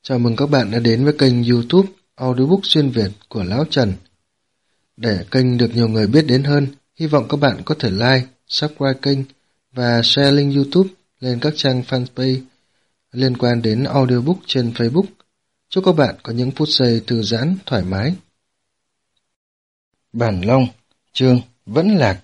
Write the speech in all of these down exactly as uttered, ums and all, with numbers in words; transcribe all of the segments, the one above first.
Chào mừng các bạn đã đến với kênh YouTube Audiobook xuyên Việt của Lão Trần. Để kênh được nhiều người biết đến hơn, hy vọng các bạn có thể like, subscribe kênh và share link YouTube lên các trang fanpage liên quan đến audiobook trên Facebook. Chúc các bạn có những phút giây thư giãn, thoải mái. Bản Long, chương Vẫn Lạc.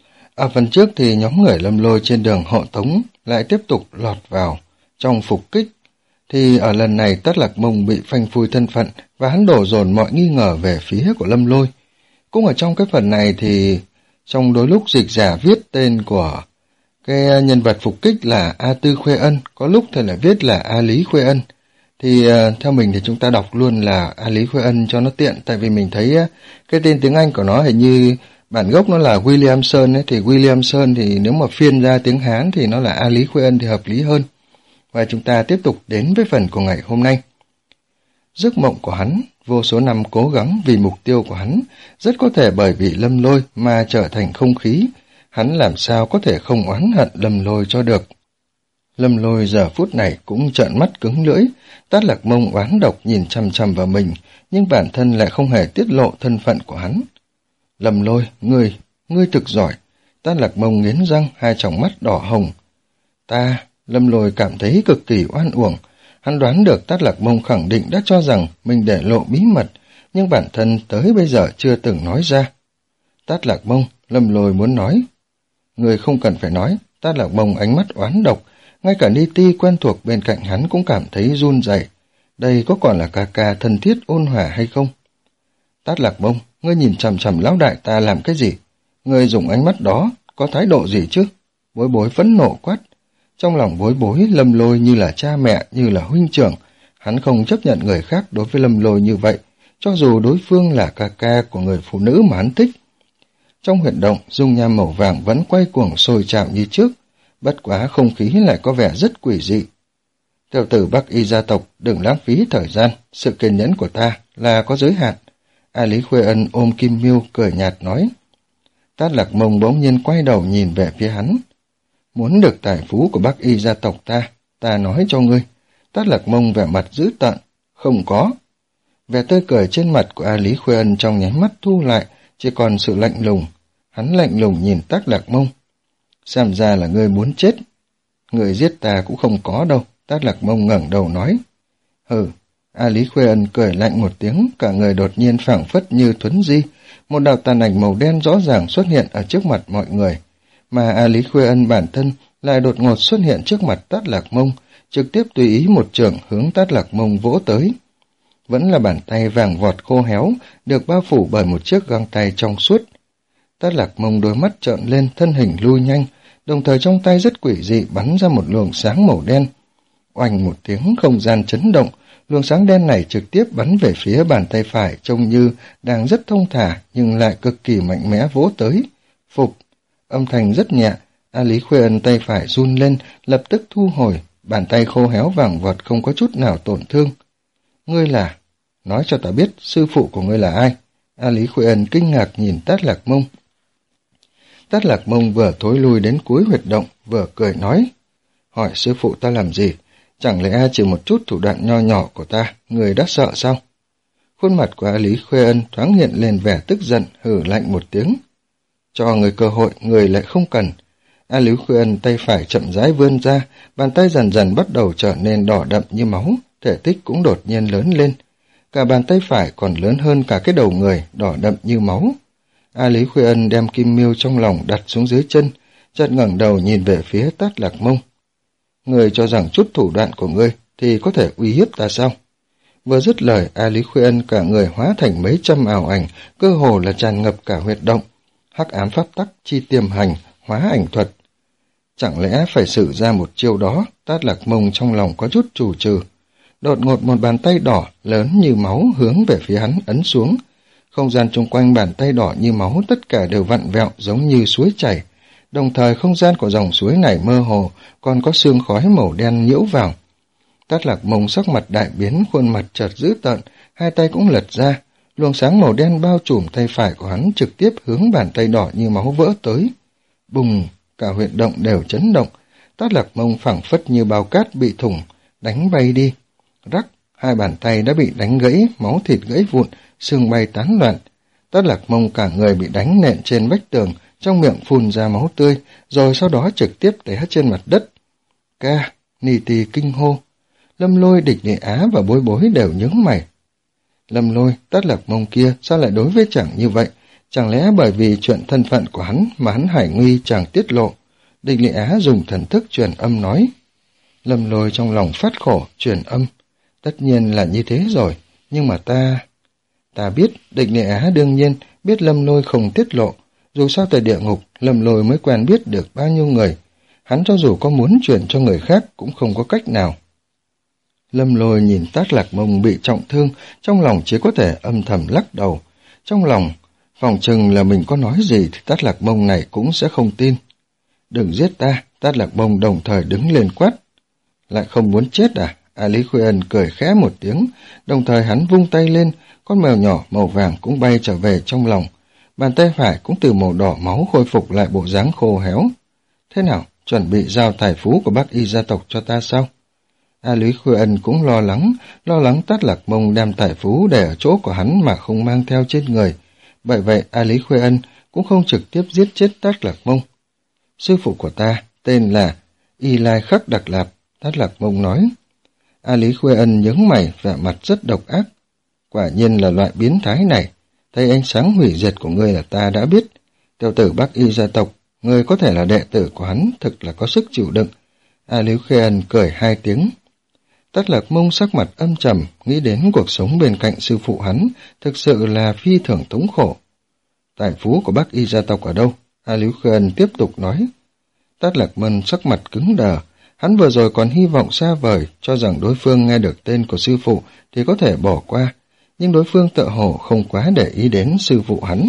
Ở phần trước thì nhóm người Lâm Lôi trên đường hộ tống lại tiếp tục lọt vào trong phục kích. Thì ở lần này Tát Lạc Mông bị phanh phui thân phận và hắn đổ dồn mọi nghi ngờ về phía của Lâm Lôi. Cũng ở trong cái phần này thì trong đôi lúc dịch giả viết tên của cái nhân vật phục kích là A Tư Khuê Ân, có lúc thì lại viết là A Lý Khuê Ân. Thì uh, theo mình thì chúng ta đọc luôn là A Lý Khuê Ân cho nó tiện, tại vì mình thấy uh, cái tên tiếng Anh của nó hình như bản gốc nó là Williamson ấy, thì Williamson thì nếu mà phiên ra tiếng Hán thì nó là A Lý Khuê Ân thì hợp lý hơn. Và chúng ta tiếp tục đến với phần của ngày hôm nay. Giấc mộng của hắn, vô số năm cố gắng vì mục tiêu của hắn, rất có thể bởi vì Lâm Lôi mà trở thành không khí. Hắn làm sao có thể không oán hận Lâm Lôi cho được. Lâm Lôi giờ phút này cũng trợn mắt cứng lưỡi, Tát Lạc Mông oán độc nhìn chằm chằm vào mình, nhưng bản thân lại không hề tiết lộ thân phận của hắn. Lâm Lôi, ngươi, ngươi thực giỏi. Tát Lạc Mông nghiến răng, hai tròng mắt đỏ hồng. Ta... Lâm Lôi cảm thấy cực kỳ oan uổng. Hắn đoán được Tát Lạc Mông khẳng định đã cho rằng mình để lộ bí mật, nhưng bản thân tới bây giờ chưa từng nói ra. Tát Lạc Mông, Lâm Lôi muốn nói. Người không cần phải nói. Tát Lạc Mông ánh mắt oán độc, ngay cả Ni Ti quen thuộc bên cạnh hắn cũng cảm thấy run rẩy. Đây có còn là ca ca thân thiết ôn hòa hay không? Tát Lạc Mông, ngươi nhìn chằm chằm lão đại ta làm cái gì? Ngươi dùng ánh mắt đó có thái độ gì chứ? Bối Bối phẫn nộ quát. Trong lòng Bối Bối, Lâm Lôi như là cha mẹ, như là huynh trưởng. Hắn không chấp nhận người khác đối với Lâm Lôi như vậy, cho dù đối phương là ca ca của người phụ nữ mà hắn thích. Trong huyệt động, dung nham màu vàng vẫn quay cuồng sôi trào như trước, bất quá không khí lại có vẻ rất quỷ dị. Tiểu tử Bắc Y gia tộc, đừng lãng phí thời gian, sự kiên nhẫn của ta là có giới hạn. A Lý Khuê Ân ôm Kim Miêu cười nhạt nói. Tát Lạc Mông bỗng nhiên quay đầu nhìn về phía hắn. Muốn được tài phú của Bắc Y gia tộc ta, ta nói cho ngươi. Tát Lạc Mông vẻ mặt dữ tợn. Không có. Vẻ tươi cười trên mặt của A Lý Khuê Ân trong nháy mắt thu lại, chỉ còn sự lạnh lùng. Hắn lạnh lùng nhìn Tát Lạc Mông. Xem ra là ngươi muốn chết. Người giết ta cũng không có đâu. Tát Lạc Mông ngẩng đầu nói. Hừ. A Lý Khuê Ân cười lạnh một tiếng, cả người đột nhiên phảng phất như thuấn di. Một đạo tàn ảnh màu đen rõ ràng xuất hiện ở trước mặt mọi người. Mà A Lý Khuê Ân bản thân lại đột ngột xuất hiện trước mặt Tát Lạc Mông, trực tiếp tùy ý một chưởng hướng Tát Lạc Mông vỗ tới. Vẫn là bàn tay vàng vọt khô héo, được bao phủ bởi một chiếc găng tay trong suốt. Tát Lạc Mông đôi mắt trợn lên, thân hình lui nhanh, đồng thời trong tay rất quỷ dị bắn ra một luồng sáng màu đen. Oanh một tiếng, không gian chấn động, luồng sáng đen này trực tiếp bắn về phía bàn tay phải, trông như đang rất thông thả nhưng lại cực kỳ mạnh mẽ vỗ tới. Phục. Âm thanh rất nhẹ, A Lý Khuê Ân tay phải run lên, lập tức thu hồi, bàn tay khô héo vàng vọt không có chút nào tổn thương. Ngươi là... Nói cho ta biết sư phụ của ngươi là ai? A Lý Khuê Ân kinh ngạc nhìn Tát Lạc Mông. Tát Lạc Mông vừa thối lui đến cuối huyệt động, vừa cười nói. Hỏi sư phụ ta làm gì? Chẳng lẽ chỉ một chút thủ đoạn nho nhỏ của ta, người đã sợ sao? Khuôn mặt của A Lý Khuê Ân thoáng hiện lên vẻ tức giận, hừ lạnh một tiếng. Cho người cơ hội, người lại không cần. A Lý Khuê Ân tay phải chậm rãi vươn ra, bàn tay dần dần bắt đầu trở nên đỏ đậm như máu, thể tích cũng đột nhiên lớn lên. Cả bàn tay phải còn lớn hơn cả cái đầu người, đỏ đậm như máu. A Lý Khuê Ân đem Kim Miêu trong lòng đặt xuống dưới chân, chợt ngẩng đầu nhìn về phía Tát Lạc Mông. Người cho rằng chút thủ đoạn của ngươi thì có thể uy hiếp ta sao? Vừa dứt lời, A Lý Khuê Ân cả người hóa thành mấy trăm ảo ảnh, cơ hồ là tràn ngập cả huyệt động. Hắc ám pháp tắc, chi tiềm hành, hóa ảnh thuật. Chẳng lẽ phải sử ra một chiêu đó? Tát Lạc Mông trong lòng có chút chù trừ. Đột ngột một bàn tay đỏ lớn như máu hướng về phía hắn ấn xuống. Không gian chung quanh bàn tay đỏ như máu tất cả đều vặn vẹo giống như suối chảy. Đồng thời không gian của dòng suối này mơ hồ, còn có sương khói màu đen nhiễu vào. Tát Lạc Mông sắc mặt đại biến, khuôn mặt chợt dữ tợn, hai tay cũng lật ra. Luồng sáng màu đen bao trùm tay phải của hắn trực tiếp hướng bàn tay đỏ như máu vỡ tới. Bùng, cả huyệt động đều chấn động. Tát Lạc Mông phảng phất như bao cát bị thủng, đánh bay đi. Rắc, hai bàn tay đã bị đánh gãy, máu thịt gãy vụn, xương bay tán loạn. Tất Lạc Mông cả người bị đánh nện trên vách tường, trong miệng phun ra máu tươi, rồi sau đó trực tiếp té trên mặt đất. Ca, Ni Ti kinh hô. Lâm Lôi, Địch Nhị Á và Bối Bối đều nhướng mày. Lâm Lôi, Tất Lạc Mông kia sao lại đối với chàng như vậy? Chẳng lẽ bởi vì chuyện thân phận của hắn mà hắn hải nguy chàng tiết lộ? Địch Nhị Á dùng thần thức truyền âm nói. Lâm Lôi trong lòng phát khổ, truyền âm. Tất nhiên là như thế rồi, nhưng mà ta... Ta biết, Địch Nhị Á đương nhiên biết Lâm Lôi không tiết lộ. Dù sao tại địa ngục, Lâm Lôi mới quen biết được bao nhiêu người. Hắn cho dù có muốn truyền cho người khác cũng không có cách nào. Lâm Lôi nhìn Tất Lạc Mông bị trọng thương, trong lòng chỉ có thể âm thầm lắc đầu. Trong lòng, phòng chừng là mình có nói gì thì Tất Lạc Mông này cũng sẽ không tin. Đừng giết ta, Tất Lạc Mông đồng thời đứng lên quát. Lại không muốn chết à? A Lý Khuê Ân cười khẽ một tiếng, đồng thời hắn vung tay lên, con mèo nhỏ màu vàng cũng bay trở về trong lòng. Bàn tay phải cũng từ màu đỏ máu khôi phục lại bộ dáng khô héo. Thế nào, chuẩn bị giao tài phú của Bắc Y gia tộc cho ta sao? A Lý Khuê Ân cũng lo lắng, lo lắng Tất Lạc Mông đem tài phú để ở chỗ của hắn mà không mang theo trên người. Bởi vậy A Lý Khuê Ân cũng không trực tiếp giết chết Tất Lạc Mông. Sư phụ của ta tên là Y Lai Khắc Đặc Lạp, Tất Lạc Mông nói. A Lý Khuê Ân nhướng mày, vẻ mặt rất độc ác. Quả nhiên là loại biến thái này. Thấy ánh sáng hủy diệt của ngươi là ta đã biết. Tiểu tử Bắc Y gia tộc, ngươi có thể là đệ tử của hắn, thực là có sức chịu đựng. A Lý Khuê Ân cười hai tiếng. Tất Lạc Mông sắc mặt âm trầm, nghĩ đến cuộc sống bên cạnh sư phụ hắn, thực sự là phi thường thống khổ. Tài phú của Bắc Y gia tộc ở đâu? A Lý Khuê Ân tiếp tục nói. Tất Lạc Mông sắc mặt cứng đờ, hắn vừa rồi còn hy vọng xa vời, cho rằng đối phương nghe được tên của sư phụ thì có thể bỏ qua, nhưng đối phương tựa hồ không quá để ý đến sư phụ hắn.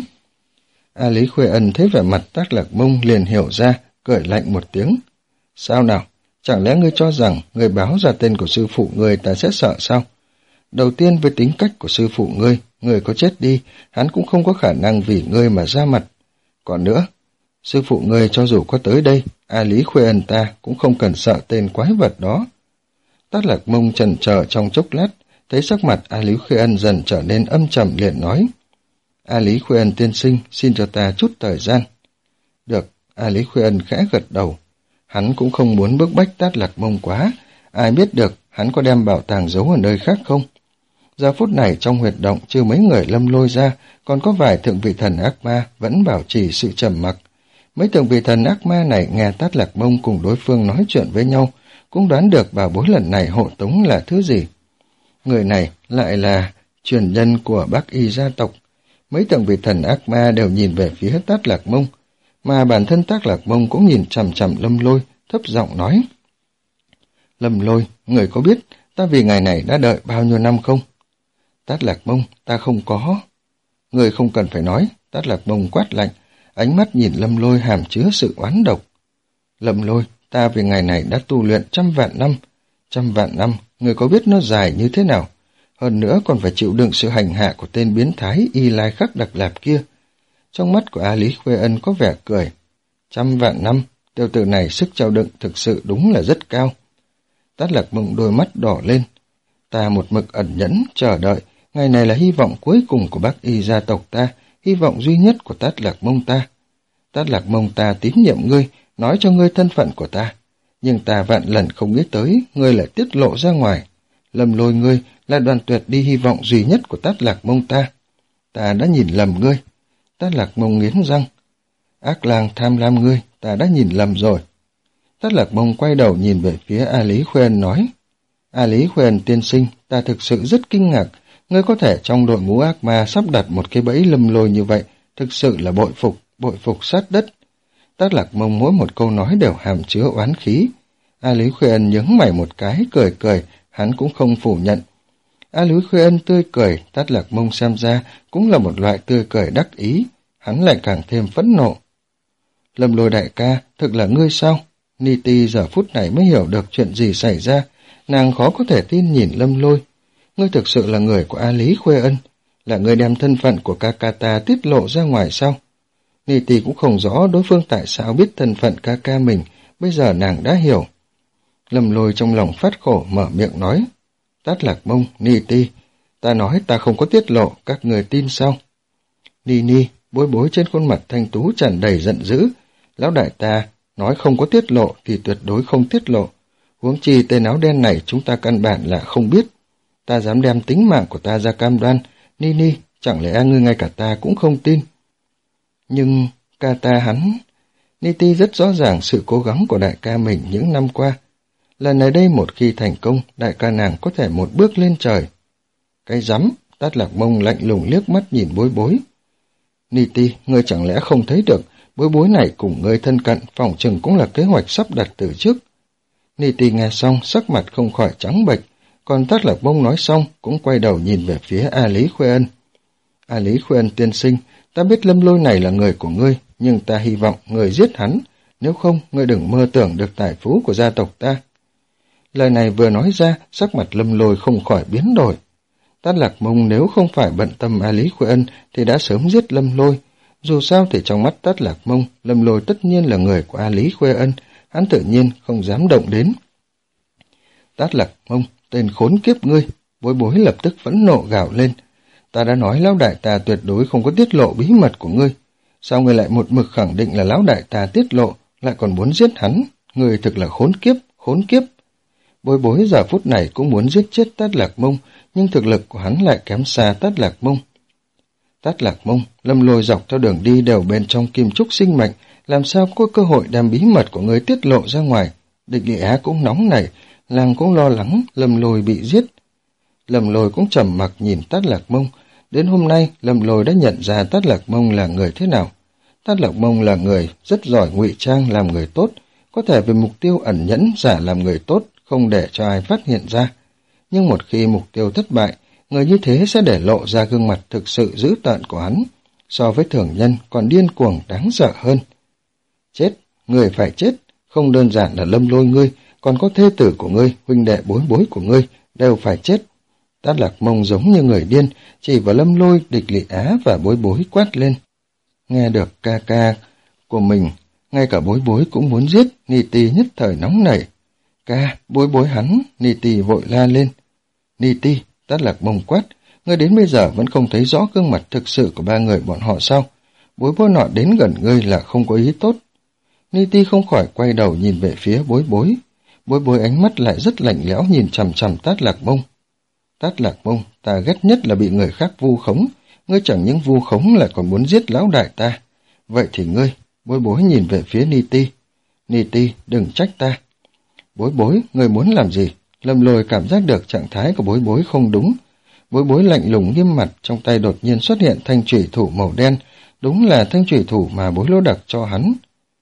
A Lý Khuê Ân thấy vẻ mặt Tất Lạc Mông liền hiểu ra, cười lạnh một tiếng. Sao nào? Chẳng lẽ ngươi cho rằng ngươi báo ra tên của sư phụ ngươi ta sẽ sợ sao? Đầu tiên với tính cách của sư phụ ngươi, ngươi có chết đi, hắn cũng không có khả năng vì ngươi mà ra mặt. Còn nữa, sư phụ ngươi cho dù có tới đây, A Lý Khuê Ân ta cũng không cần sợ tên quái vật đó. Tất Lạc Mông chần chờ trong chốc lát, thấy sắc mặt A Lý Khuê Ân dần trở nên âm trầm liền nói. A Lý Khuê Ân tiên sinh, xin cho ta chút thời gian. Được, A Lý Khuê Ân khẽ gật đầu. Hắn cũng không muốn bức bách Tất Lạc Mông quá, ai biết được hắn có đem bảo tàng giấu ở nơi khác không. Giờ phút này trong huyệt động chưa mấy người Lâm Lôi ra, còn có vài thượng vị thần ác ma vẫn bảo trì sự trầm mặc. Mấy thượng vị thần ác ma này nghe Tất Lạc Mông cùng đối phương nói chuyện với nhau, cũng đoán được bảo bối lần này hộ tống là thứ gì. Người này lại là truyền nhân của Bắc Y gia tộc. Mấy thượng vị thần ác ma đều nhìn về phía Tất Lạc Mông, mà bản thân Tất Lạc Mông cũng nhìn chằm chằm Lâm Lôi, thấp giọng nói. Lâm Lôi, người có biết ta vì ngày này đã đợi bao nhiêu năm không? Tất Lạc Mông, ta không có. Người không cần phải nói, Tất Lạc Mông quát lạnh, ánh mắt nhìn Lâm Lôi hàm chứa sự oán độc. Lâm Lôi, ta vì ngày này đã tu luyện trăm vạn năm. Trăm vạn năm, người có biết nó dài như thế nào? Hơn nữa còn phải chịu đựng sự hành hạ của tên biến thái Y Lai Khắc Đặc Lạp kia. Trong mắt của A Lý Khuê Ân có vẻ cười. Trăm vạn năm, tiểu tử này sức chịu đựng thực sự đúng là rất cao. Tất Lạc Mông đôi mắt đỏ lên. Ta một mực ẩn nhẫn, chờ đợi. Ngày này là hy vọng cuối cùng của Bắc Y gia tộc ta, hy vọng duy nhất của Tất Lạc Mông ta. Tất Lạc Mông ta tín nhiệm ngươi, nói cho ngươi thân phận của ta. Nhưng ta vạn lần không nghĩ tới, ngươi lại tiết lộ ra ngoài. Lầm lôi ngươi là đoàn tuyệt đi hy vọng duy nhất của Tất Lạc Mông ta. Ta đã nhìn lầm ngươi. Tất Lạc Mông nghiến răng. Ác lang tham lam ngươi, ta đã nhìn lầm rồi. Tất Lạc Mông quay đầu nhìn về phía A Lý Khuê Ân nói. A Lý Khuê Ân tiên sinh, ta thực sự rất kinh ngạc. Ngươi có thể trong đội ngũ ác ma sắp đặt một cái bẫy lâm lôi như vậy, thực sự là bội phục, bội phục sát đất. Tất Lạc Mông mỗi một câu nói đều hàm chứa oán khí. A Lý Khuê Ân nhướng mày một cái, cười cười, hắn cũng không phủ nhận. A Lý Khuê Ân tươi cười, Tất Lạc Mông xem ra cũng là một loại tươi cười đắc ý, hắn lại càng thêm phẫn nộ. Lâm Lôi đại ca, thực là ngươi sao? Ni Ti giờ phút này mới hiểu được chuyện gì xảy ra, nàng khó có thể tin nhìn Lâm Lôi. Ngươi thực sự là người của A Lý Khuê Ân, là người đem thân phận của ca ca ta tiết lộ ra ngoài sao? Ni Ti cũng không rõ đối phương tại sao biết thân phận ca ca mình, bây giờ nàng đã hiểu. Lâm Lôi trong lòng phát khổ mở miệng nói. Tát Lạc Mông, Ni Ti, ta nói ta không có tiết lộ, các người tin sao? Ni Ni, Bối Bối trên khuôn mặt thanh tú tràn đầy giận dữ. Lão đại ta nói không có tiết lộ thì tuyệt đối không tiết lộ. Huống chi tên áo đen này chúng ta căn bản là không biết. Ta dám đem tính mạng của ta ra cam đoan. Ni Ni, chẳng lẽ ngươi ngay cả ta cũng không tin? Nhưng ca ta hắn... Ni Ti rất rõ ràng sự cố gắng của đại ca mình những năm qua. Lần này đây một khi thành công, đại ca nàng có thể một bước lên trời. Cái rắm, Tát Lạc Mông lạnh lùng liếc mắt nhìn Bối Bối. Ni Ti, ngươi chẳng lẽ không thấy được, Bối Bối này cùng ngươi thân cận, phòng chừng cũng là kế hoạch sắp đặt từ trước. Ni Ti nghe xong, sắc mặt không khỏi trắng bệch, còn Tát Lạc Mông nói xong, cũng quay đầu nhìn về phía A Lý Khuê Ân. A Lý Khuê Ân tiên sinh, ta biết Lâm Lôi này là người của ngươi, nhưng ta hy vọng ngươi giết hắn, nếu không, ngươi đừng mơ tưởng được tài phú của gia tộc ta. Lời này vừa nói ra, sắc mặt Lâm Lôi không khỏi biến đổi. Tát Lạc Mông nếu không phải bận tâm A Lý Khuê Ân thì đã sớm giết Lâm Lôi. Dù sao thì trong mắt Tát Lạc Mông, Lâm Lôi tất nhiên là người của A Lý Khuê Ân, hắn tự nhiên không dám động đến. Tát Lạc Mông, tên khốn kiếp ngươi, Bối Bối lập tức phẫn nộ gào lên. Ta đã nói lão đại ta tuyệt đối không có tiết lộ bí mật của ngươi. Sao ngươi lại một mực khẳng định là lão đại ta tiết lộ, lại còn muốn giết hắn? Ngươi thực là khốn kiếp, khốn kiếp. Bối Bối giờ phút này cũng muốn giết chết Tát Lạc Mông, nhưng thực lực của hắn lại kém xa Tát Lạc Mông. Tát Lạc Mông, Lâm Lôi dọc theo đường đi đều bên trong kim trúc sinh mệnh, làm sao có cơ hội đem bí mật của người tiết lộ ra ngoài. Địch Địa Á cũng nóng nảy, làng cũng lo lắng Lâm Lôi bị giết. Lâm Lôi cũng trầm mặc nhìn Tát Lạc Mông. Đến hôm nay, Lâm Lôi đã nhận ra Tát Lạc Mông là người thế nào. Tát Lạc Mông là người rất giỏi ngụy trang làm người tốt, có thể vì mục tiêu ẩn nhẫn giả làm người tốt, không để cho ai phát hiện ra. Nhưng một khi mục tiêu thất bại, người như thế sẽ để lộ ra gương mặt thực sự dữ tợn của hắn, so với thường nhân còn điên cuồng đáng sợ hơn. Chết, người phải chết, không đơn giản là Lâm Lôi ngươi, còn có thê tử của ngươi, huynh đệ Bối Bối của ngươi, đều phải chết. Tát Lạc Mông giống như người điên, chỉ vào Lâm Lôi, Địch Lị Á và Bối Bối quát lên. Nghe được ca ca của mình, ngay cả Bối Bối cũng muốn giết, Ni Ti nhất thời nóng nảy. Ca, Bối Bối hắn, Ni Ti vội la lên. Ni Ti, Tát Lạc Mông quát, ngươi đến bây giờ vẫn không thấy rõ gương mặt thực sự của ba người bọn họ sao? Bối Bối nọ đến gần ngươi là không có ý tốt. Ni Ti không khỏi quay đầu nhìn về phía Bối Bối. Bối Bối ánh mắt lại rất lạnh lẽo nhìn chằm chằm Tát Lạc Mông. Tát Lạc Mông, ta ghét nhất là bị người khác vu khống, ngươi chẳng những vu khống lại còn muốn giết lão đại ta. Vậy thì ngươi, Bối Bối nhìn về phía Ni Ti. Ni Ti, đừng trách ta. Bối Bối, ngươi muốn làm gì? Lâm Lôi cảm giác được trạng thái của Bối Bối không đúng. Bối Bối lạnh lùng nghiêm mặt, trong tay đột nhiên xuất hiện thanh chủy thủ màu đen, đúng là thanh chủy thủ mà Bối Lô Đặc cho hắn.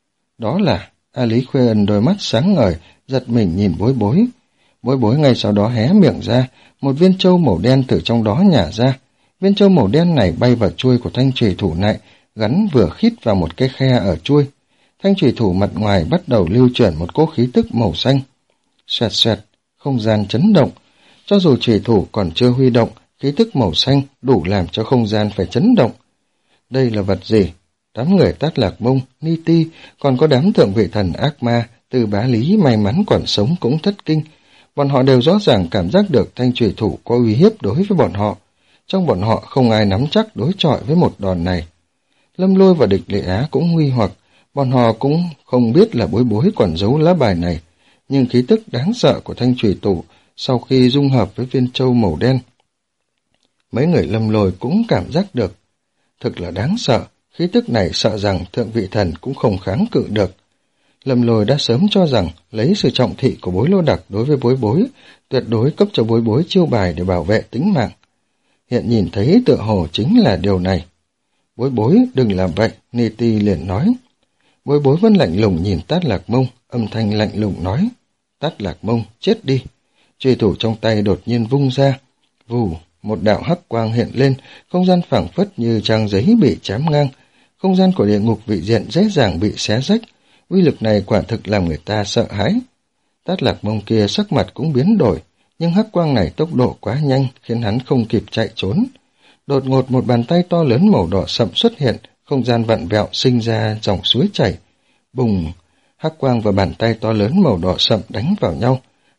Đó là, A Lý Khuê Ân đôi mắt sáng ngời, giật mình nhìn Bối Bối. Bối Bối ngay sau đó hé miệng ra, một viên châu màu đen từ trong đó nhả ra. Viên châu màu đen này bay vào chuôi của thanh chủy thủ này, gắn vừa khít vào một cái khe ở chuôi. Thanh chủy thủ mặt ngoài bắt đầu lưu chuyển một cỗ khí tức màu xanh. Xoẹt xoẹt, không gian chấn động. Cho dù chủy thủ còn chưa huy động, khí tức màu xanh đủ làm cho không gian phải chấn động. Đây là vật gì? Đám người Tát Lạc Mông, Ni Ti, còn có đám thượng vị thần ác ma, từ Bá Lý may mắn còn sống cũng thất kinh. Bọn họ đều rõ ràng cảm giác được thanh chủy thủ có uy hiếp đối với bọn họ. Trong bọn họ không ai nắm chắc đối chọi với một đòn này. Lâm Lôi và Địch Lệ Á cũng nguy hoặc, bọn họ cũng không biết là Bối Bối còn giấu lá bài này, nhưng khí tức đáng sợ của thanh chủy thủ sau khi dung hợp với viên châu màu đen, mấy người Lâm Lôi cũng cảm giác được. Thực là đáng sợ, khí tức này sợ rằng thượng vị thần cũng không kháng cự được. Lâm Lôi đã sớm cho rằng lấy sự trọng thị của Bối Lô Đặc đối với Bối Bối, tuyệt đối cấp cho Bối Bối chiêu bài để bảo vệ tính mạng. Hiện nhìn thấy tựa hồ chính là điều này. Bối Bối, đừng làm vậy, Ni Ti liền nói. Bối Bối vẫn lạnh lùng nhìn Tát Lạc Mông, âm thanh lạnh lùng nói. Tát Lạc Mông, chết đi. Chùy thủ trong tay đột nhiên vung ra. Vù, một đạo hắc quang hiện lên, không gian phảng phất như trang giấy bị chém ngang. Không gian của địa ngục vị diện dễ dàng bị xé rách. Uy lực này quả thực làm người ta sợ hãi. Tát Lạc Mông kia sắc mặt cũng biến đổi, nhưng hắc quang này tốc độ quá nhanh khiến hắn không kịp chạy trốn. Đột ngột một bàn tay to lớn màu đỏ sậm xuất hiện, không gian vặn vẹo sinh ra dòng suối chảy. Bùng! Hắc quang và bàn tay to lớn màu đỏ sậm đánh vào nhau.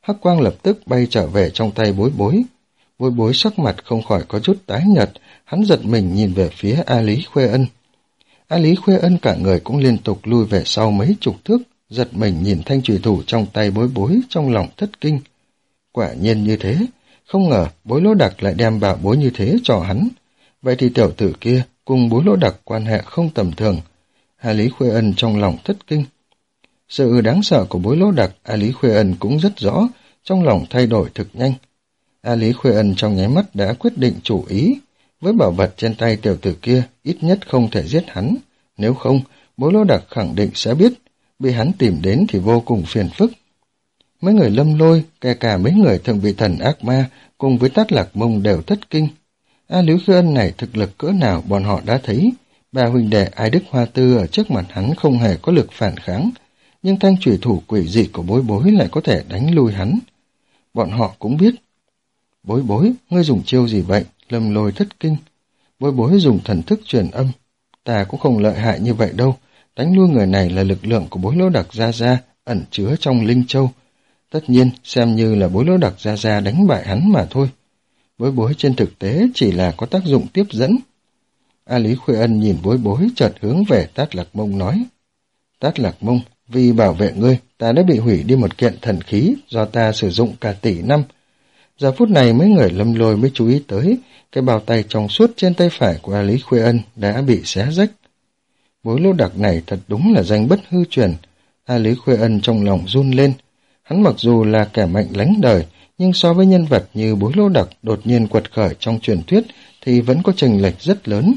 hắc quang lập tức bay trở về trong tay Bối Bối. Bối Bối sắc mặt không khỏi có chút tái nhợt, hắn giật mình nhìn về phía A Lý Khuê Ân. A Lý Khuê Ân cả người cũng liên tục lui về sau mấy chục thước, giật mình nhìn thanh chùy thủ trong tay Bối Bối, trong lòng thất kinh. Quả nhiên như thế, không ngờ Bối Lỗ Đặc lại đem bảo bối như thế cho hắn. Vậy thì tiểu tử kia cùng Bối Lỗ Đặc quan hệ không tầm thường. A Lý Khuê Ân trong lòng thất kinh. Sự đáng sợ của Bối Lỗ Đặc, A Lý Khuê Ân cũng rất rõ, trong lòng thay đổi thực nhanh. A Lý Khuê Ân trong nháy mắt đã quyết định chủ ý, với bảo vật trên tay tiểu tử kia ít nhất không thể giết hắn, nếu không Bối Lỗ Đặc khẳng định sẽ biết, bị hắn tìm đến thì vô cùng phiền phức. Mấy người Lâm Lôi, kể cả mấy người thượng vị thần ác ma cùng với Tát Lạc Mông đều thất kinh. A Lý Khuê Ân này thực lực cỡ nào bọn họ đã thấy, ba huynh đệ Ai Đức Hoa Tư ở trước mặt hắn không hề có lực phản kháng, nhưng thanh chủy thủ quỷ dị của Bối Bối lại có thể đánh lui hắn. Bọn họ cũng biết. Bối Bối, ngươi dùng chiêu gì vậy? Lâm Lôi thất kinh. Bối Bối dùng thần thức truyền âm. Ta cũng không lợi hại như vậy đâu, đánh lui người này là lực lượng của Bối Lỗ Đặc Gia Gia ẩn chứa trong Linh Châu. Tất nhiên, xem như là Bối Lỗ Đặc Gia Gia đánh bại hắn mà thôi. Bối Bối trên thực tế chỉ là có tác dụng tiếp dẫn. A Lý Khuê Ân nhìn Bối Bối chợt hướng về Tát Lạc Mông nói. Tát Lạc Mông, vì bảo vệ ngươi, ta đã bị hủy đi một kiện thần khí do ta sử dụng cả tỷ năm. Giờ phút này mấy người Lâm Lôi mới chú ý tới, cái bao tay trong suốt trên tay phải của A Lý Khuê Ân đã bị xé rách. Bối Lỗ Đặc này thật đúng là danh bất hư truyền. A Lý Khuê Ân trong lòng run lên. Hắn mặc dù là kẻ mạnh lánh đời, nhưng so với nhân vật như Bối Lỗ Đặc đột nhiên quật khởi trong truyền thuyết thì vẫn có chênh lệch rất lớn.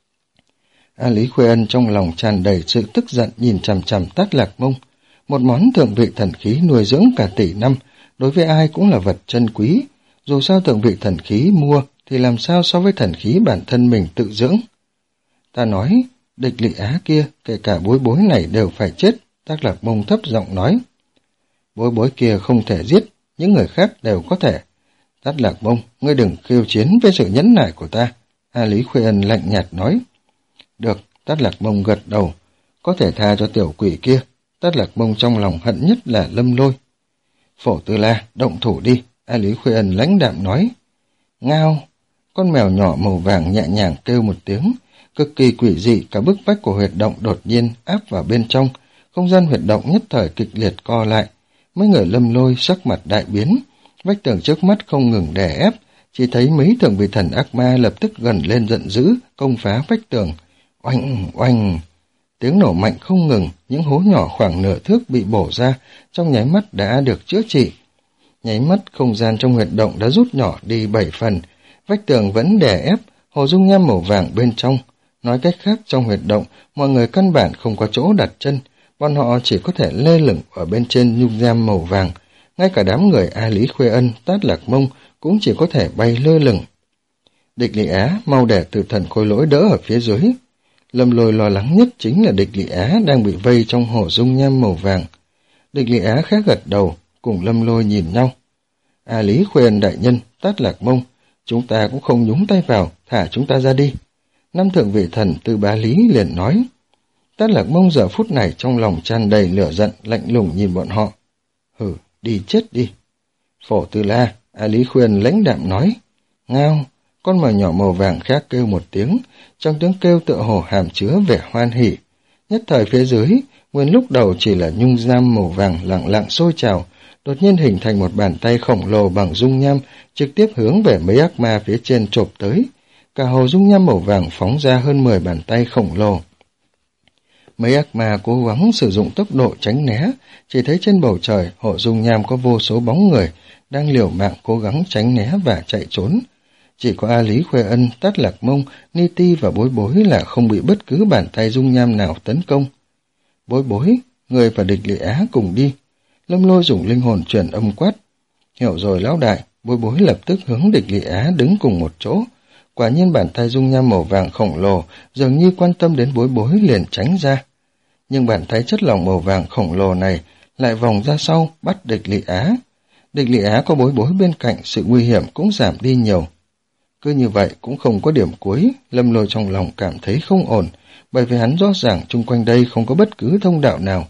A Lý Khuê Ân trong lòng tràn đầy sự tức giận nhìn chằm chằm Tát Lạc Mông. Một món thượng vị thần khí nuôi dưỡng cả tỷ năm, đối với ai cũng là vật chân quý. Dù sao thượng vị thần khí mua thì làm sao so với thần khí bản thân mình tự dưỡng. Ta nói, địch Lị Á kia, kể cả Bối Bối này đều phải chết, Tát Lạc Mông thấp giọng nói. Bối Bối kia không thể giết, những người khác đều có thể. Tát Lạc Mông, ngươi đừng khiêu chiến với sự nhẫn nại của ta. A Lý Khuê Ân lạnh nhạt nói. Được, Tát Lạc Mông gật đầu, có thể tha cho tiểu quỷ kia. Tát Lạc Mông trong lòng hận nhất là Lâm Lôi. Phổ Tư La, động thủ đi, A Lý Khuê Ân lãnh đạm nói. Ngao, con mèo nhỏ màu vàng nhẹ nhàng kêu một tiếng, cực kỳ quỷ dị, cả bức vách của huyệt động đột nhiên áp vào bên trong, không gian huyệt động nhất thời kịch liệt co lại. Mấy người Lâm Lôi sắc mặt đại biến, vách tường trước mắt không ngừng đè ép, chỉ thấy mấy thượng vị thần ác ma lập tức gần lên giận dữ, công phá vách tường. Oanh, oanh, tiếng nổ mạnh không ngừng, những hố nhỏ khoảng nửa thước bị bổ ra, trong nháy mắt đã được chữa trị. Nháy mắt không gian trong huyệt động đã rút nhỏ đi bảy phần, vách tường vẫn đè ép, hồ dung nham màu vàng bên trong. Nói cách khác, trong huyệt động, mọi người căn bản không có chỗ đặt chân, bọn họ chỉ có thể lơ lửng ở bên trên nhung nham màu vàng. Ngay cả đám người A Lý Khuê Ân, Tát Lạc Mông cũng chỉ có thể bay lơ lửng. Địch Lị Á mau để Tử Thần Khôi Lỗi đỡ ở phía dưới. Lâm Lôi lo lắng nhất chính là Địch Lị Á đang bị vây trong hồ dung nham màu vàng. Địch Lị Á khẽ gật đầu, cùng Lâm Lôi nhìn nhau. A Lý Khuê Ân đại nhân, Tát Lạc Mông, chúng ta cũng không nhúng tay vào, thả chúng ta ra đi. Năm thượng vị thần Tư Bá Lý liền nói. Tát Lạc Mông giờ phút này trong lòng tràn đầy lửa giận, lạnh lùng nhìn bọn họ. Hừ, đi chết đi. Phổ Tư La, A Lý Khuê Ân lãnh đạm nói. Ngao, con mèo nhỏ màu vàng khác kêu một tiếng, trong tiếng kêu tựa hồ hàm chứa vẻ hoan hỉ. Nhất thời phía dưới, nguyên lúc đầu chỉ là nhung nham màu vàng lặng lặng sôi trào, đột nhiên hình thành một bàn tay khổng lồ bằng dung nham, trực tiếp hướng về mấy ác ma phía trên chộp tới. Cả hồ dung nham màu vàng phóng ra hơn mười bàn tay khổng lồ. Mấy ác ma cố gắng sử dụng tốc độ tránh né, chỉ thấy trên bầu trời hồ dung nham có vô số bóng người đang liều mạng cố gắng tránh né và chạy trốn. Chỉ có A Lý Khuê Ân, Tát Lạc Mông, Ni Ti và Bối Bối là không bị bất cứ bàn tay dung nham nào tấn công. Bối Bối, người và Địch Lị Á cùng đi. Lâm Lôi dùng linh hồn truyền âm quát. Hiểu rồi lão đại. Bối Bối lập tức hướng Địch Lị Á đứng cùng một chỗ. Quả nhiên bàn tay dung nham màu vàng khổng lồ dường như quan tâm đến Bối Bối liền tránh ra. Nhưng bàn tay chất lỏng màu vàng khổng lồ này lại vòng ra sau bắt Địch Lị Á. Địch Lị Á có Bối Bối bên cạnh, sự nguy hiểm cũng giảm đi nhiều. Cứ như vậy cũng không có điểm cuối, Lâm Lôi trong lòng cảm thấy không ổn, bởi vì hắn rõ ràng chung quanh đây không có bất cứ thông đạo nào.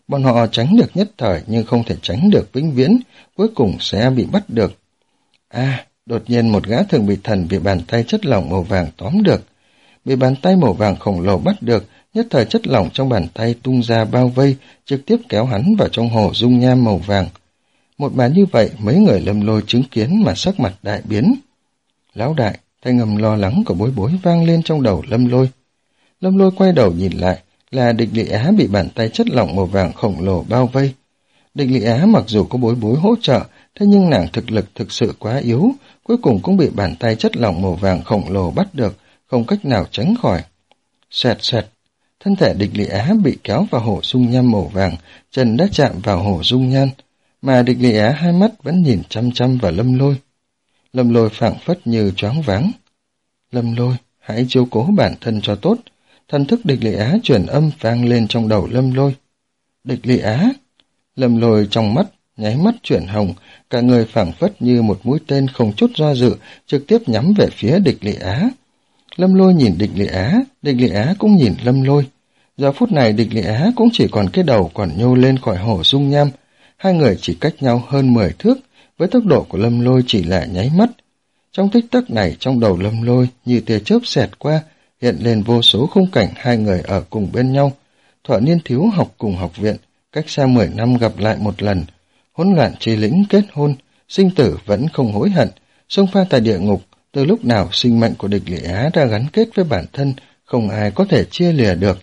Bọn họ tránh được nhất thời nhưng không thể tránh được vĩnh viễn, cuối cùng sẽ bị bắt được. À, đột nhiên một gã thượng vị thần bị bàn tay chất lỏng màu vàng tóm được. Bị bàn tay màu vàng khổng lồ bắt được, nhất thời chất lỏng trong bàn tay tung ra bao vây, trực tiếp kéo hắn vào trong hồ dung nham màu vàng. Một màn như vậy, mấy người Lâm Lôi chứng kiến mà sắc mặt đại biến. Lão đại, thanh âm lo lắng của Bối Bối vang lên trong đầu Lâm Lôi. Lâm Lôi quay đầu nhìn lại, là Địch Lị Á bị bàn tay chất lỏng màu vàng khổng lồ bao vây. Địch Lị Á mặc dù có Bối Bối hỗ trợ, thế nhưng nàng thực lực thực sự quá yếu, cuối cùng cũng bị bàn tay chất lỏng màu vàng khổng lồ bắt được, không cách nào tránh khỏi. Xoẹt xoẹt, thân thể Địch Lị Á bị kéo vào hồ dung nham màu vàng, chân đã chạm vào hồ dung nhan, mà Địch Lị Á hai mắt vẫn nhìn chăm chăm vào Lâm Lôi. Lâm Lôi phảng phất như choáng váng. Lâm Lôi, hãy chiếu cố bản thân cho tốt. Thần thức Địch Lị Á truyền âm vang lên trong đầu Lâm Lôi. Địch Lị Á. Lâm Lôi trong mắt nháy mắt chuyển hồng, cả người phảng phất như một mũi tên không chút do dự, trực tiếp nhắm về phía Địch Lị Á. Lâm Lôi nhìn Địch Lị Á, Địch Lị Á cũng nhìn Lâm Lôi. Giờ phút này Địch Lị Á cũng chỉ còn cái đầu còn nhô lên khỏi hồ dung nham, hai người chỉ cách nhau hơn mười thước, với tốc độ của Lâm Lôi chỉ là nháy mắt. Trong tích tắc này, trong đầu Lâm Lôi như tia chớp xẹt qua, hiện lên vô số khung cảnh hai người ở cùng bên nhau. Thuở niên thiếu học cùng học viện, cách xa mười năm gặp lại một lần, hỗn loạn chi lĩnh kết hôn, sinh tử vẫn không hối hận, xông pha tại địa ngục. Từ lúc nào sinh mệnh của Địch Lị Á đã gắn kết với bản thân, không ai có thể chia lìa được.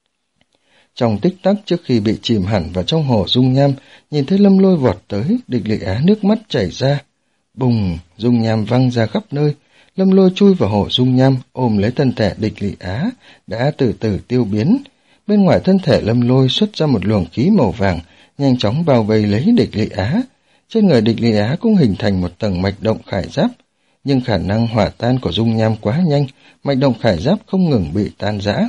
Trong tích tắc trước khi bị chìm hẳn vào trong hồ dung nham, nhìn thấy Lâm Lôi vọt tới, Địch Lị Á nước mắt chảy ra. Bùng, dung nham văng ra khắp nơi. Lâm Lôi chui vào hồ dung nham, ôm lấy thân thể Địch Lị Á, đã từ từ tiêu biến. Bên ngoài thân thể Lâm Lôi xuất ra một luồng khí màu vàng, nhanh chóng bao vây lấy Địch Lị Á. Trên người Địch Lị Á cũng hình thành một tầng mạch động khải giáp, nhưng khả năng hỏa tan của dung nham quá nhanh, mạch động khải giáp không ngừng bị tan rã.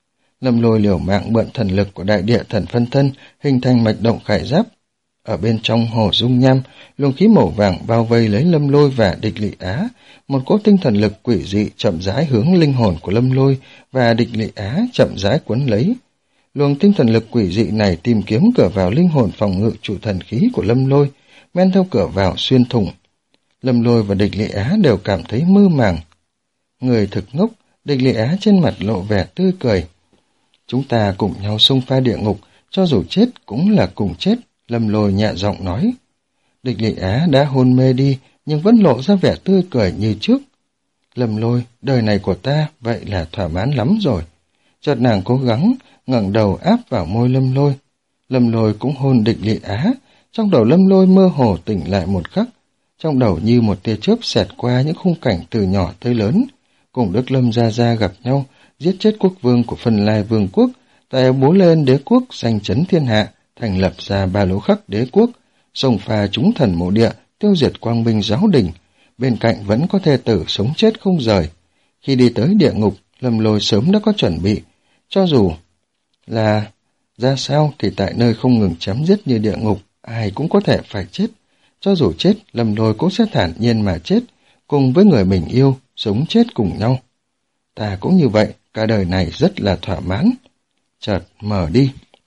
Lâm Lôi liều mạng mượn thần lực của đại địa thần phân thân, hình thành mạch động khải giáp. Ở bên trong hồ dung nham, luồng khí màu vàng bao vây lấy Lâm Lôi và Địch Lị Á, một cỗ tinh thần lực quỷ dị chậm rãi hướng linh hồn của Lâm Lôi và Địch Lị Á chậm rãi quấn lấy. Luồng tinh thần lực quỷ dị này tìm kiếm cửa vào linh hồn phòng ngự chủ thần khí của Lâm Lôi, men theo cửa vào xuyên thủng. Lâm Lôi và Địch Lị Á đều cảm thấy mơ màng. Người thực ngốc, Địch Lị Á trên mặt lộ vẻ tươi cười. Chúng ta cùng nhau xông pha địa ngục, cho dù chết cũng là cùng chết, Lâm Lôi nhẹ giọng nói. Địch Lị Á đã hôn mê đi, nhưng vẫn lộ ra vẻ tươi cười như trước. Lâm Lôi, đời này của ta vậy là thỏa mãn lắm rồi. Chợt nàng cố gắng ngẩng đầu áp vào môi Lâm Lôi. Lâm Lôi cũng hôn Địch Lị Á, trong đầu Lâm Lôi mơ hồ tỉnh lại một khắc. Trong đầu như một tia chớp xẹt qua những khung cảnh từ nhỏ tới lớn, cùng Đức Lâm Gia Gia gặp nhau, giết chết quốc vương của Phân Lai Vương quốc, tại Bố Lên Đế quốc giành chấn thiên hạ, thành lập ra Ba Lỗ Khắc Đế quốc, xông pha chúng thần mộ địa, tiêu diệt Quang Minh giáo đình. Bên cạnh vẫn có thê tử sống chết không rời. Khi đi tới địa ngục, Lâm Lôi sớm đã có chuẩn bị, cho dù là ra sao thì tại nơi không ngừng chém giết như địa ngục, ai cũng có thể phải chết. Cho dù chết, Lâm Lôi cũng sẽ thản nhiên mà chết, cùng với người mình yêu, sống chết cùng nhau. Ta cũng như vậy, cả đời này rất là thỏa mãn. Chợt mở đi.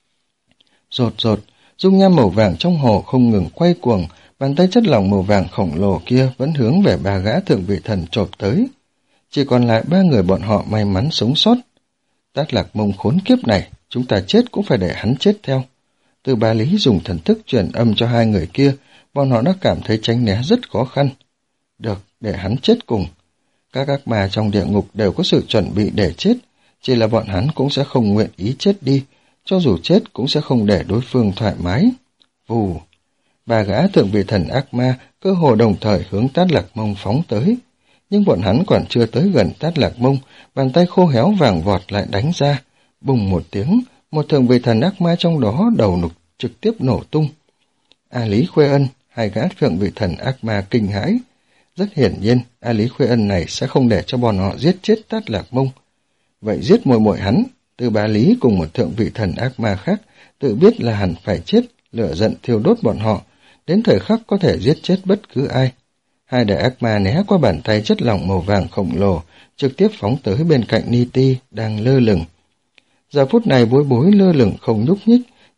Rột rột, dung nham màu vàng trong hồ không ngừng quay cuồng, bàn tay chất lỏng màu vàng khổng lồ kia vẫn hướng về ba gã thượng vị thần chộp tới. Chỉ còn lại ba người bọn họ may mắn sống sót. Tát Lạc Mông khốn kiếp này, chúng ta chết cũng phải để hắn chết theo. Từ Bá Lý dùng thần thức truyền âm cho hai người kia, bọn họ đã cảm thấy tránh né rất khó khăn. Được, để hắn chết cùng. Các ác ma trong địa ngục đều có sự chuẩn bị để chết, chỉ là bọn hắn cũng sẽ không nguyện ý chết đi, cho dù chết cũng sẽ không để đối phương thoải mái. Vù, ba gã thượng vị thần ác ma cơ hồ đồng thời hướng Tát Lạc Mông phóng tới, nhưng bọn hắn còn chưa tới gần Tát Lạc Mông, bàn tay khô héo vàng vọt lại đánh ra. Bùng một tiếng, một thượng vị thần ác ma trong đó đầu nục trực tiếp nổ tung. A Lý Khuê Ân, hai gã thượng vị thần ác ma kinh hãi. Rất hiển nhiên, A Lý Khuê Ân này sẽ không để cho bọn họ giết chết Tát Lạc Mông. Vậy giết muội muội hắn, Từ Bá Lý cùng một thượng vị thần ác ma khác, tự biết là hẳn phải chết, lửa giận thiêu đốt bọn họ, đến thời khắc có thể giết chết bất cứ ai. Hai đại ác ma né qua bàn tay chất lỏng màu vàng khổng lồ, trực tiếp phóng tới bên cạnh Ni Ti đang lơ lửng. Giờ phút này Bối Bối lơ lửng không nhúc nhích,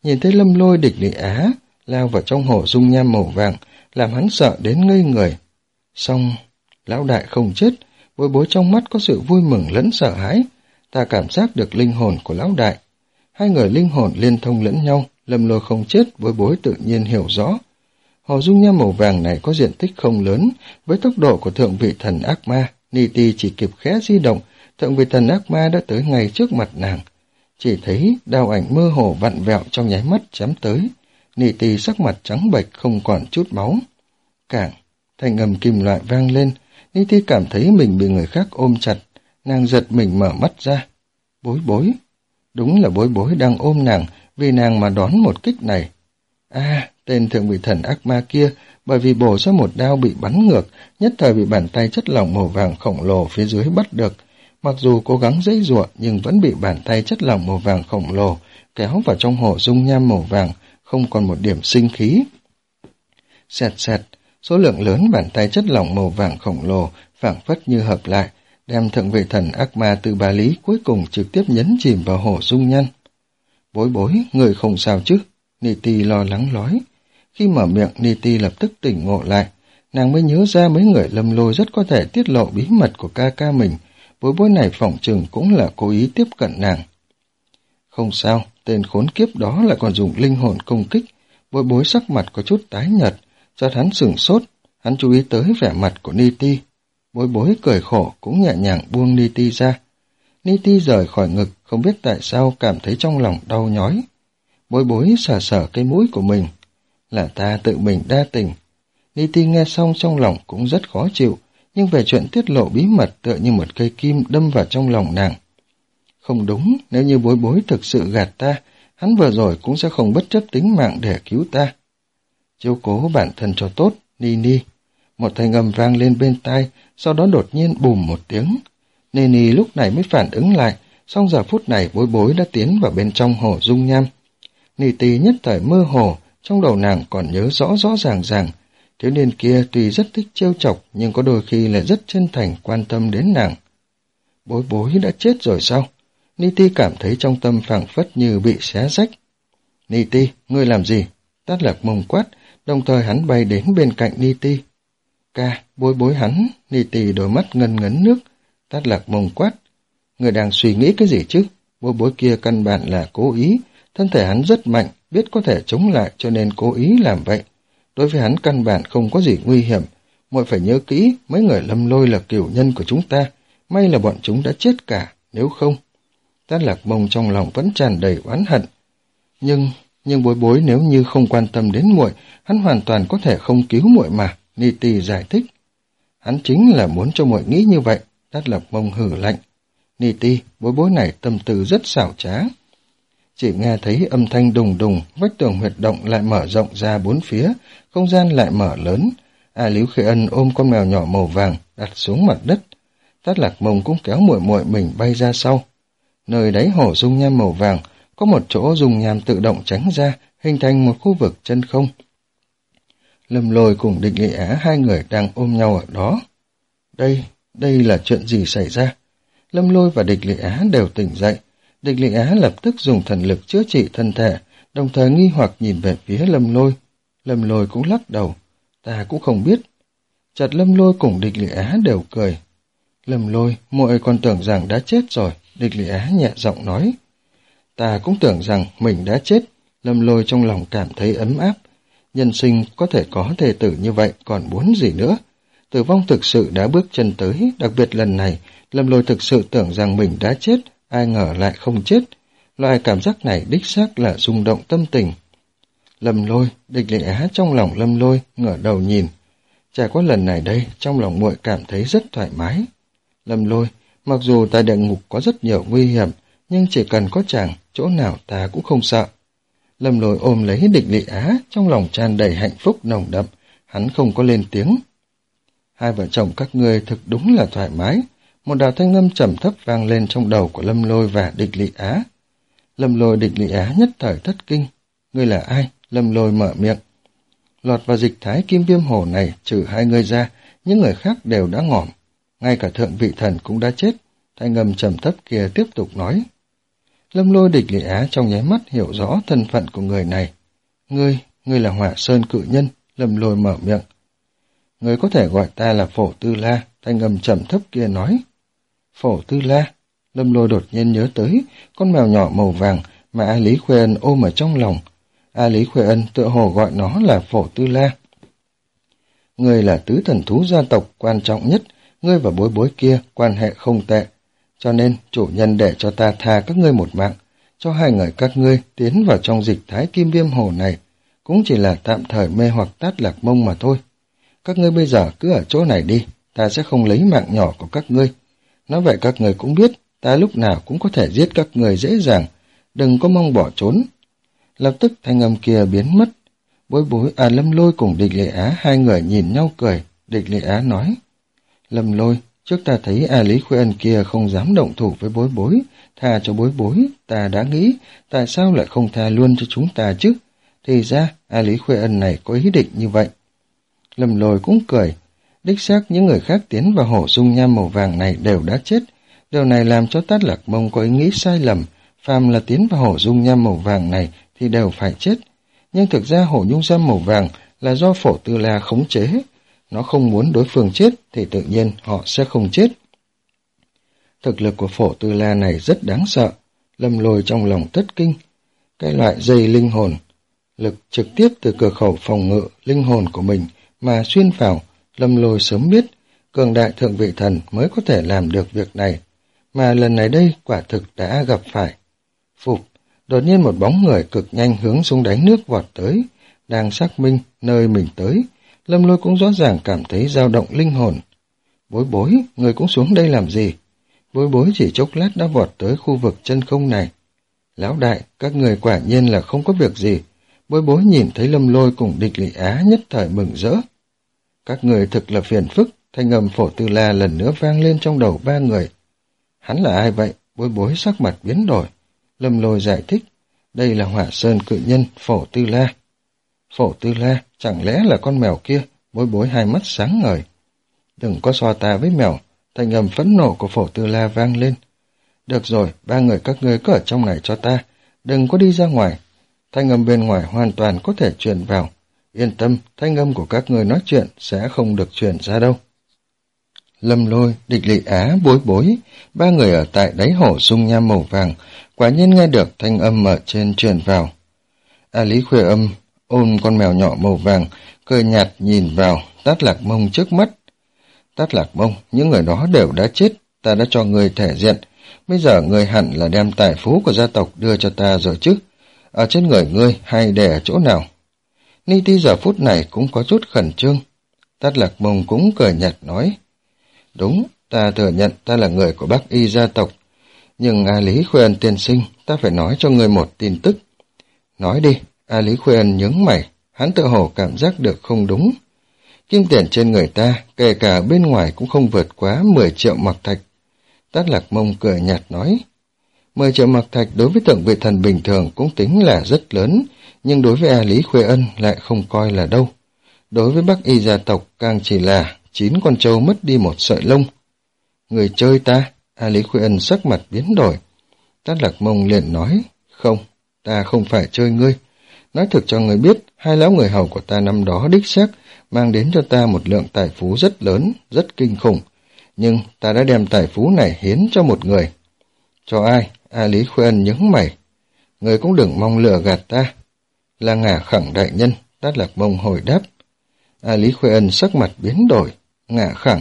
nhìn thấy Lâm Lôi, Địch Lị Á lao vào trong hồ dung nham màu vàng, làm hắn sợ đến ngây người. Xong, lão đại không chết. Bối bối trong mắt có sự vui mừng lẫn sợ hãi. Ta cảm giác được linh hồn của lão đại. Hai người linh hồn liên thông lẫn nhau, Lâm Lôi không chết, bối bối tự nhiên hiểu rõ. Hồ dung nham màu vàng này có diện tích không lớn, với tốc độ của thượng vị thần ác ma, Niti chỉ kịp khẽ di động, thượng vị thần ác ma đã tới ngay trước mặt nàng. Chỉ thấy đao ảnh mơ hồ vặn vẹo trong nháy mắt chém tới. Niti sắc mặt trắng bệch không còn chút máu. Cảng, thanh âm kim loại vang lên, Niti cảm thấy mình bị người khác ôm chặt, nàng giật mình mở mắt ra. Bối bối, đúng là bối bối đang ôm nàng, vì nàng mà đón một kích này. À, tên thượng vị thần ác ma kia, bởi vì bổ ra một đao bị bắn ngược, nhất thời bị bàn tay chất lỏng màu vàng khổng lồ phía dưới bắt được. Mặc dù cố gắng giãy giụa nhưng vẫn bị bàn tay chất lỏng màu vàng khổng lồ kéo vào trong hồ dung nham màu vàng, không còn một điểm sinh khí. Xẹt xẹt, số lượng lớn bàn tay chất lỏng màu vàng khổng lồ phảng phất như hợp lại, đem thượng vị thần ác ma từ Ba Lý cuối cùng trực tiếp nhấn chìm vào hồ dung nham. Bối bối, người không sao chứ? Niti lo lắng nói. Khi mở miệng, Niti lập tức tỉnh ngộ lại. Nàng mới nhớ ra mấy người Lâm Lôi rất có thể tiết lộ bí mật của ca ca mình. Bối bối này phỏng chừng cũng là cố ý tiếp cận nàng. Không sao, tên khốn kiếp đó lại còn dùng linh hồn công kích. Bối bối sắc mặt có chút tái nhợt, chợt hắn sửng sốt, hắn chú ý tới vẻ mặt của Niti. Bối bối cười khổ cũng nhẹ nhàng buông Niti ra. Niti rời khỏi ngực, không biết tại sao cảm thấy trong lòng đau nhói. Bối bối sờ sờ cái mũi của mình. Là ta tự mình đa tình. Niti nghe xong trong lòng cũng rất khó chịu, nhưng về chuyện tiết lộ bí mật tựa như một cây kim đâm vào trong lòng nàng. Không đúng, nếu như bối bối thực sự gạt ta, hắn vừa rồi cũng sẽ không bất chấp tính mạng để cứu ta. Chiếu cố bản thân cho tốt, Nini. Một thanh âm vang lên bên tai, sau đó đột nhiên bùm một tiếng. Nini lúc này mới phản ứng lại, song giờ phút này bối bối đã tiến vào bên trong hồ dung nham. Niti nhất thời mơ hồ, trong đầu nàng còn nhớ rõ rõ ràng ràng. Thiếu niên kia tuy rất thích trêu chọc, nhưng có đôi khi lại rất chân thành quan tâm đến nàng. Bối bối đã chết rồi sao? Niti cảm thấy trong tâm phảng phất như bị xé rách. Niti, ngươi làm gì? Tát Lạc Mông quát, đồng thời hắn bay đến bên cạnh Niti. Ca, bối bối hắn, Niti đôi mắt ngân ngấn nước. Tát Lạc Mông quát, ngươi đang suy nghĩ cái gì chứ? Bối bối kia căn bản là cố ý, thân thể hắn rất mạnh, biết có thể chống lại cho nên cố ý làm vậy. Đối với hắn căn bản không có gì nguy hiểm, muội phải nhớ kỹ, mấy người Lâm Lôi là cửu nhân của chúng ta, may là bọn chúng đã chết cả, nếu không. Tát Lạc Mông trong lòng vẫn tràn đầy oán hận. Nhưng, nhưng bối bối nếu như không quan tâm đến muội, hắn hoàn toàn có thể không cứu muội mà, Niti giải thích. Hắn chính là muốn cho muội nghĩ như vậy, Tát Lạc Mông hử lạnh. Niti, bối bối này tâm tư rất xảo trá. Chỉ nghe thấy âm thanh đùng đùng, vách tường huyệt động lại mở rộng ra bốn phía, không gian lại mở lớn. A Líu Khê Ân ôm con mèo nhỏ màu vàng đặt xuống mặt đất. Tát Lạc Mông cũng kéo muội muội mình bay ra sau. Nơi đáy hồ dung nham màu vàng có một chỗ dung nham tự động tránh ra, hình thành một khu vực chân không. Lâm Lôi cùng Địch Lị Á hai người đang ôm nhau ở đó. Đây, đây là chuyện gì xảy ra? Lâm Lôi và Địch Lị Á đều tỉnh dậy. Địch Lị Á lập tức dùng thần lực chữa trị thân thể, đồng thời nghi hoặc nhìn về phía Lâm Lôi. Lâm Lôi cũng lắc đầu, ta cũng không biết. Chợt Lâm Lôi cùng Địch Lị Á đều cười. Lâm Lôi, muội còn tưởng rằng đã chết rồi, Địch Lị Á nhẹ giọng nói. Ta cũng tưởng rằng mình đã chết, Lâm Lôi trong lòng cảm thấy ấm áp. Nhân sinh có thể có thê tử như vậy, còn muốn gì nữa? Tử vong thực sự đã bước chân tới, đặc biệt lần này, Lâm Lôi thực sự tưởng rằng mình đã chết, ai ngờ lại không chết. Loại cảm giác này đích xác là rung động tâm tình. Lâm Lôi, Địch Lị Á trong lòng Lâm Lôi ngửa đầu nhìn. Trải qua lần này đây, trong lòng muội cảm thấy rất thoải mái. Lâm Lôi, mặc dù tại địa ngục có rất nhiều nguy hiểm, nhưng chỉ cần có chàng, chỗ nào ta cũng không sợ. Lâm Lôi ôm lấy Địch Lị Á, trong lòng tràn đầy hạnh phúc nồng đậm, hắn không có lên tiếng. Hai vợ chồng các ngươi thực đúng là thoải mái. Một đạo thanh âm trầm thấp vang lên trong đầu của Lâm Lôi và Địch Lị Á. Lâm Lôi Địch Lị Á nhất thời thất kinh. Ngươi là ai? Lâm Lôi mở miệng. Lọt vào dịch thái kim viêm hồ này, trừ hai người ra, những người khác đều đã ngỏm. Ngay cả thượng vị thần cũng đã chết. Thanh âm trầm thấp kia tiếp tục nói. Lâm Lôi, Địch Lệ Á trong nháy mắt hiểu rõ thân phận của người này. Ngươi, ngươi là Hỏa Sơn cự nhân, Lâm Lôi mở miệng. Ngươi có thể gọi ta là Phổ Tư La, thanh âm trầm thấp kia nói. Phổ Tư La, Lâm Lôi đột nhiên nhớ tới con mèo nhỏ màu vàng mà A Lý Khuê Ân ôm ở trong lòng. A Lý Khuê Ân tựa hồ gọi nó là Phổ Tư La. Ngươi là tứ thần thú gia tộc quan trọng nhất, ngươi và bối bối kia quan hệ không tệ. Cho nên chủ nhân để cho ta tha các ngươi một mạng, cho hai người các ngươi tiến vào trong dịch thái kim viêm hồ này, cũng chỉ là tạm thời mê hoặc Tát Lạc Mông mà thôi. Các ngươi bây giờ cứ ở chỗ này đi, ta sẽ không lấy mạng nhỏ của các ngươi. Nói vậy các ngươi cũng biết, ta lúc nào cũng có thể giết các ngươi dễ dàng, đừng có mong bỏ trốn. Lập tức thanh âm kia biến mất. Bối bối, à Lâm Lôi cùng Địch Lệ Á hai người nhìn nhau cười. Địch Lệ Á nói, Lâm Lôi, trước ta thấy A Lý Khuê Ân kia không dám động thủ với bối bối, tha cho bối bối, ta đã nghĩ, tại sao lại không tha luôn cho chúng ta chứ? Thì ra, A Lý Khuê Ân này có ý định như vậy. Lâm Lôi cũng cười, đích xác những người khác tiến vào hổ dung nham màu vàng này đều đã chết. Điều này làm cho Tát Lạc Mông có ý nghĩ sai lầm, phàm là tiến vào hổ dung nham màu vàng này thì đều phải chết. Nhưng thực ra hổ nhung nham màu vàng là do Phổ Tư La khống chế. Nó không muốn đối phương chết thì tự nhiên họ sẽ không chết. Thực lực của Phổ Tư La này rất đáng sợ. Lâm Lôi trong lòng thất kinh. Cái loại dây linh hồn, lực trực tiếp từ cửa khẩu phòng ngự linh hồn của mình mà xuyên vào. Lâm Lôi sớm biết cường đại thượng vị thần mới có thể làm được việc này, mà lần này đây quả thực đã gặp phải. Phục, đột nhiên một bóng người cực nhanh hướng xuống đáy nước vọt tới, đang xác minh nơi mình tới. Lâm Lôi cũng rõ ràng cảm thấy dao động linh hồn. Bối bối, người cũng xuống đây làm gì? Bối bối chỉ chốc lát đã vọt tới khu vực chân không này. Lão đại, các người quả nhiên là không có việc gì. Bối bối nhìn thấy Lâm Lôi cùng Địch Lệ Á nhất thời mừng rỡ. Các người thực là phiền phức, thanh âm Phổ Tư La lần nữa vang lên trong đầu ba người. Hắn là ai vậy? Bối bối sắc mặt biến đổi. Lâm Lôi giải thích, đây là Hỏa Sơn cự nhân Phổ Tư La. Phổ Tư La, chẳng lẽ là con mèo kia? Bối bối hai mắt sáng ngời. Đừng có so ta với mèo, thanh âm phẫn nộ của Phổ Tư La vang lên. Được rồi, ba người các ngươi cứ ở trong này cho ta, đừng có đi ra ngoài. Thanh âm bên ngoài hoàn toàn có thể truyền vào. Yên tâm, thanh âm của các ngươi nói chuyện sẽ không được truyền ra đâu. Lâm Lôi, Địch Lệ Á, Bối Bối, ba người ở tại đáy hổ dung nham màu vàng, quả nhiên nghe được thanh âm ở trên truyền vào. A Lý Khuê Âm ôm con mèo nhỏ màu vàng, cười nhạt nhìn vào Tát Lạc Mông trước mắt. Tát Lạc Mông, những người đó đều đã chết, ta đã cho người thể diện, bây giờ người hẳn là đem tài phú của gia tộc đưa cho ta rồi chứ. Ở trên người ngươi hay để ở chỗ nào? Ni Ti giờ phút này cũng có chút khẩn trương. Tát Lạc Mông cũng cười nhạt nói, đúng, ta thừa nhận ta là người của Bắc Y gia tộc, nhưng A Lý Khuê Ân tiên sinh, ta phải nói cho ngươi một tin tức. Nói đi. A Lý Khuê Ân nhướng mày, hắn tự hồ cảm giác được không đúng. Kim tiền trên người ta, kể cả bên ngoài cũng không vượt quá mười triệu mặc thạch. Tát Lạc Mông cười nhạt nói, mười triệu mặc thạch đối với thượng vị thần bình thường cũng tính là rất lớn, nhưng đối với A Lý Khuê Ân lại không coi là đâu. Đối với Bắc Y gia tộc càng chỉ là chín con trâu mất đi một sợi lông. Người chơi ta? A Lý Khuê Ân sắc mặt biến đổi. Tát Lạc Mông liền nói, không, ta không phải chơi ngươi. Nói thực cho người biết, hai lão người hầu của ta năm đó đích xác mang đến cho ta một lượng tài phú rất lớn, rất kinh khủng. Nhưng ta đã đem tài phú này hiến cho một người. Cho ai? A Lý Khuê Ân nhướng mày. Người cũng đừng mong lừa gạt ta. Là Ngả Khẳng đại nhân, Tát Lạc Mông hồi đáp. A Lý Khuê Ân sắc mặt biến đổi. Ngả Khẳng.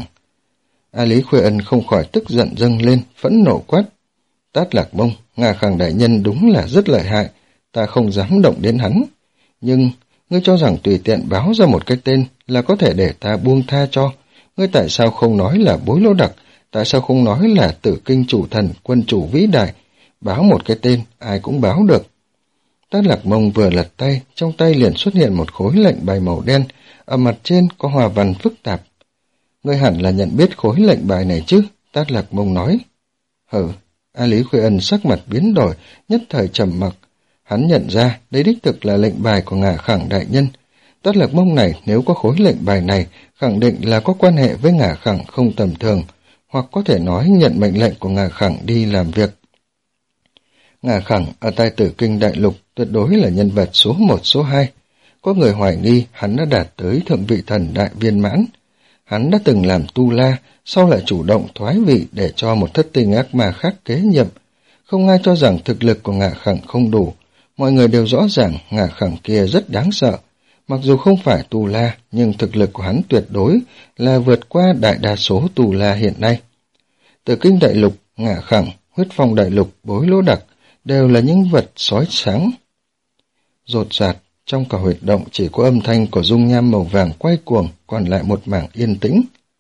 A Lý Khuê Ân không khỏi tức giận dâng lên, phẫn nộ quát. Tát Lạc Mông, Ngả Khẳng đại nhân đúng là rất lợi hại, ta không dám động đến hắn. Nhưng, ngươi cho rằng tùy tiện báo ra một cái tên là có thể để ta buông tha cho. Ngươi tại sao không nói là Bối Lỗ Đặc, tại sao không nói là Tử Kinh chủ thần, quân chủ vĩ đại, báo một cái tên, ai cũng báo được. Tát Lạc Mông vừa lật tay, trong tay liền xuất hiện một khối lệnh bài màu đen, ở mặt trên có hoa văn phức tạp. Ngươi hẳn là nhận biết khối lệnh bài này chứ, Tát Lạc Mông nói. Hừ, A Lý Khuê Ân sắc mặt biến đổi, nhất thời trầm mặc. Hắn nhận ra đây đích thực là lệnh bài của Ngả Khẳng đại nhân. Tát Lạc Mông này nếu có khối lệnh bài này, khẳng định là có quan hệ với Ngả Khẳng không tầm thường, hoặc có thể nói nhận mệnh lệnh của Ngả Khẳng đi làm việc. Ngà Khẳng ở tại Tử Kinh Đại Lục tuyệt đối là nhân vật số một số hai. Có người hoài nghi hắn đã đạt tới thượng vị thần đại viên mãn. Hắn đã từng làm tu la, sau lại chủ động thoái vị để cho một thất tinh ác ma khác kế nhiệm. Không ai cho rằng thực lực của Ngà Khẳng không đủ. Mọi người đều rõ ràng Ngà Khẳng kia rất đáng sợ. Mặc dù không phải tu la, nhưng thực lực của hắn tuyệt đối là vượt qua đại đa số tu la hiện nay. Tử Kinh Đại Lục, Ngà Khẳng, Huyết Phong Đại Lục, Bối Lỗ Đặc đều là những vật sói sáng. Rột rạt, trong cả huyệt động chỉ có âm thanh của dung nham màu vàng quay cuồng, còn lại một mảng yên tĩnh.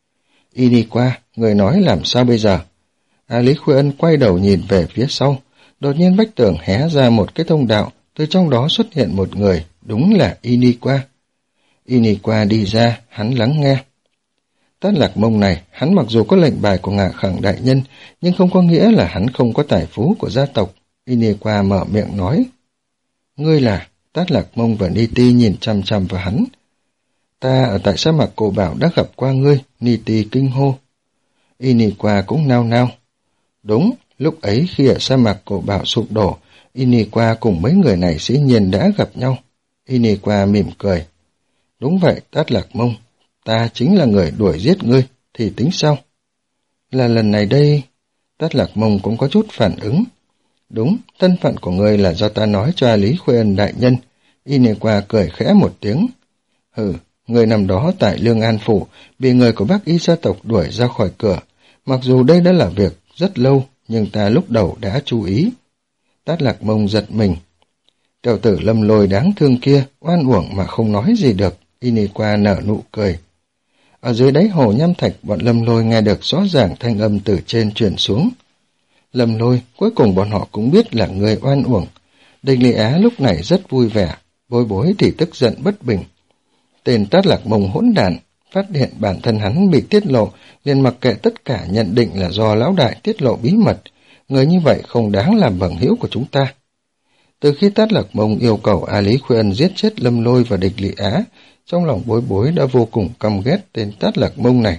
Y đi qua, người nói làm sao bây giờ? A Lý Khuê Ân quay đầu nhìn về phía sau, đột nhiên vách tường hé ra một cái thông đạo, từ trong đó xuất hiện một người, đúng là Y đi qua. Y đi qua đi ra, hắn lắng nghe. Tát Lạc Mông này, hắn mặc dù có lệnh bài của Ngà Khẳng đại nhân, nhưng không có nghĩa là hắn không có tài phú của gia tộc. Y đi qua mở miệng nói. Ngươi là... Tát Lạc Mông và Ni Ti nhìn chằm chằm vào hắn. Ta ở tại sa mạc Cổ Bảo đã gặp qua ngươi, Ni Ti kinh hô. Y Ni Qua cũng nao nao. Đúng, lúc ấy khi ở sa mạc Cổ Bảo sụp đổ, Y Ni Qua cùng mấy người này dĩ nhiên đã gặp nhau. Y Ni Qua mỉm cười. Đúng vậy, Tát Lạc Mông, ta chính là người đuổi giết ngươi, thì tính sao? Là lần này đây... Tát Lạc Mông cũng có chút phản ứng. Đúng, thân phận của ngươi là do ta nói cho A Lý Khuê Ân đại nhân. Y Nê Qua cười khẽ một tiếng. Hừ, người nằm đó tại Lương An Phủ, bị người của Bắc Y gia tộc đuổi ra khỏi cửa. Mặc dù đây đã là việc rất lâu, nhưng ta lúc đầu đã chú ý. Tát Lạc Mông giật mình. Tiểu tử Lâm Lôi đáng thương kia, oan uổng mà không nói gì được. Y Nê Qua nở nụ cười. Ở dưới đáy hồ nham thạch, bọn Lâm Lôi nghe được rõ ràng thanh âm từ trên truyền xuống. Lâm Lôi, cuối cùng bọn họ cũng biết là người oan uổng. Đinh Lý Á lúc này rất vui vẻ, Bối Bối thì tức giận bất bình. Tên Tát Lạc Mông hỗn đản, phát hiện bản thân hắn bị tiết lộ, liền mặc kệ tất cả nhận định là do lão đại tiết lộ bí mật. Người như vậy không đáng làm bằng hữu của chúng ta. Từ khi Tát Lạc Mông yêu cầu A Lý Khuê Ân giết chết Lâm Lôi và Địch Lý Á, trong lòng Bối Bối đã vô cùng căm ghét tên Tát Lạc Mông này.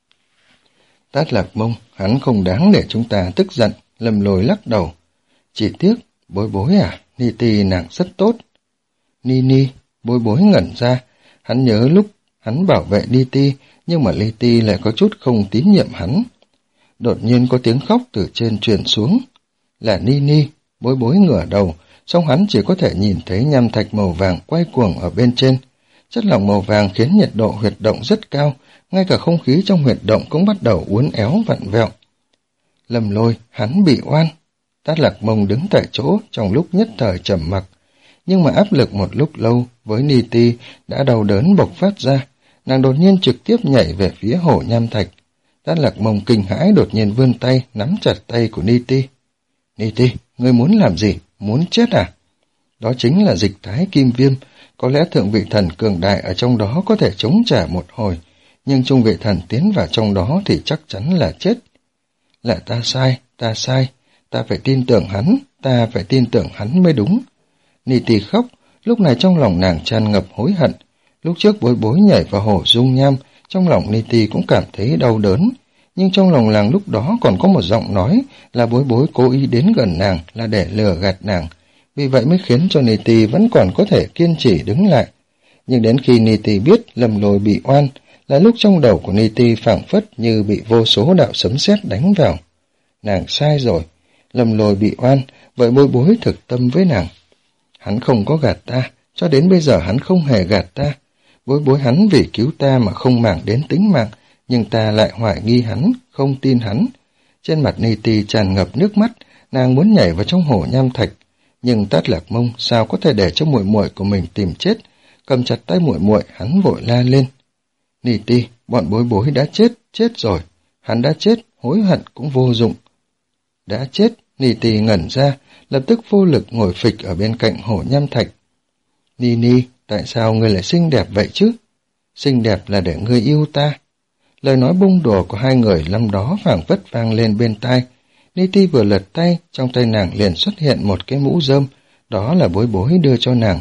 Tát Lạc Mông, hắn không đáng để chúng ta tức giận. Lâm Lôi lắc đầu. Chỉ tiếc, Bối Bối à, Ni Ti nàng rất tốt. Ni Ni, Bối Bối ngẩn ra. Hắn nhớ lúc hắn bảo vệ Ni Ti, nhưng mà Ni Ti lại có chút không tín nhiệm hắn. Đột nhiên có tiếng khóc từ trên truyền xuống. Là Ni Ni. Bối Bối ngửa đầu, song hắn chỉ có thể nhìn thấy nham thạch màu vàng quay cuồng ở bên trên. Chất lỏng màu vàng khiến nhiệt độ huyệt động rất cao, ngay cả không khí trong huyệt động cũng bắt đầu uốn éo vặn vẹo. Lâm Lôi, hắn bị oan. Tát Lạc Mông đứng tại chỗ trong lúc nhất thời trầm mặc, nhưng mà áp lực một lúc lâu với Ni Ti đã đau đớn bộc phát ra, nàng đột nhiên trực tiếp nhảy về phía hồ nham thạch. Tát Lạc Mông kinh hãi đột nhiên vươn tay nắm chặt tay của Ni Ti. Ni Ti, ngươi muốn làm gì? Muốn chết à? Đó chính là dịch thái kim viêm, có lẽ thượng vị thần cường đại ở trong đó có thể chống trả một hồi, nhưng trung vị thần tiến vào trong đó thì chắc chắn là chết. Là ta sai, ta sai, ta phải tin tưởng hắn, ta phải tin tưởng hắn mới đúng. Ni Ti khóc, lúc này trong lòng nàng tràn ngập hối hận. Lúc trước Bối Bối nhảy vào hồ dung nham, trong lòng Ni Ti cũng cảm thấy đau đớn, nhưng trong lòng nàng lúc đó còn có một giọng nói là Bối Bối cố ý đến gần nàng là để lừa gạt nàng, vì vậy mới khiến cho Ni Ti vẫn còn có thể kiên trì đứng lại. Nhưng đến khi Ni Ti biết Lâm Lôi bị oan, là lúc trong đầu của Ni Ti phảng phất như bị vô số đạo sấm sét đánh vào. Nàng sai rồi, Lâm Lôi bị oan, vậy Bối Bối thực tâm với nàng. Hắn không có gạt ta, cho đến bây giờ hắn không hề gạt ta. Bối Bối hắn vì cứu ta mà không màng đến tính mạng, nhưng ta lại hoài nghi hắn, không tin hắn. Trên mặt Ni Ti tràn ngập nước mắt, nàng muốn nhảy vào trong hồ nham thạch, nhưng Tát Lạc Mông sao có thể để cho muội muội của mình tìm chết. Cầm chặt tay muội muội, hắn vội la lên. Ni Ti, bọn Bối Bối đã chết, chết rồi. Hắn đã chết, hối hận cũng vô dụng. Đã chết, Ni Ti ngẩn ra, lập tức vô lực ngồi phịch ở bên cạnh hồ nham thạch. Ni Ni, tại sao ngươi lại xinh đẹp vậy chứ? Xinh đẹp là để ngươi yêu ta. Lời nói bông đùa của hai người năm đó phảng phất vang lên bên tai. Ni Ti vừa lật tay, trong tay nàng liền xuất hiện một cái mũ rơm, đó là Bối Bối đưa cho nàng.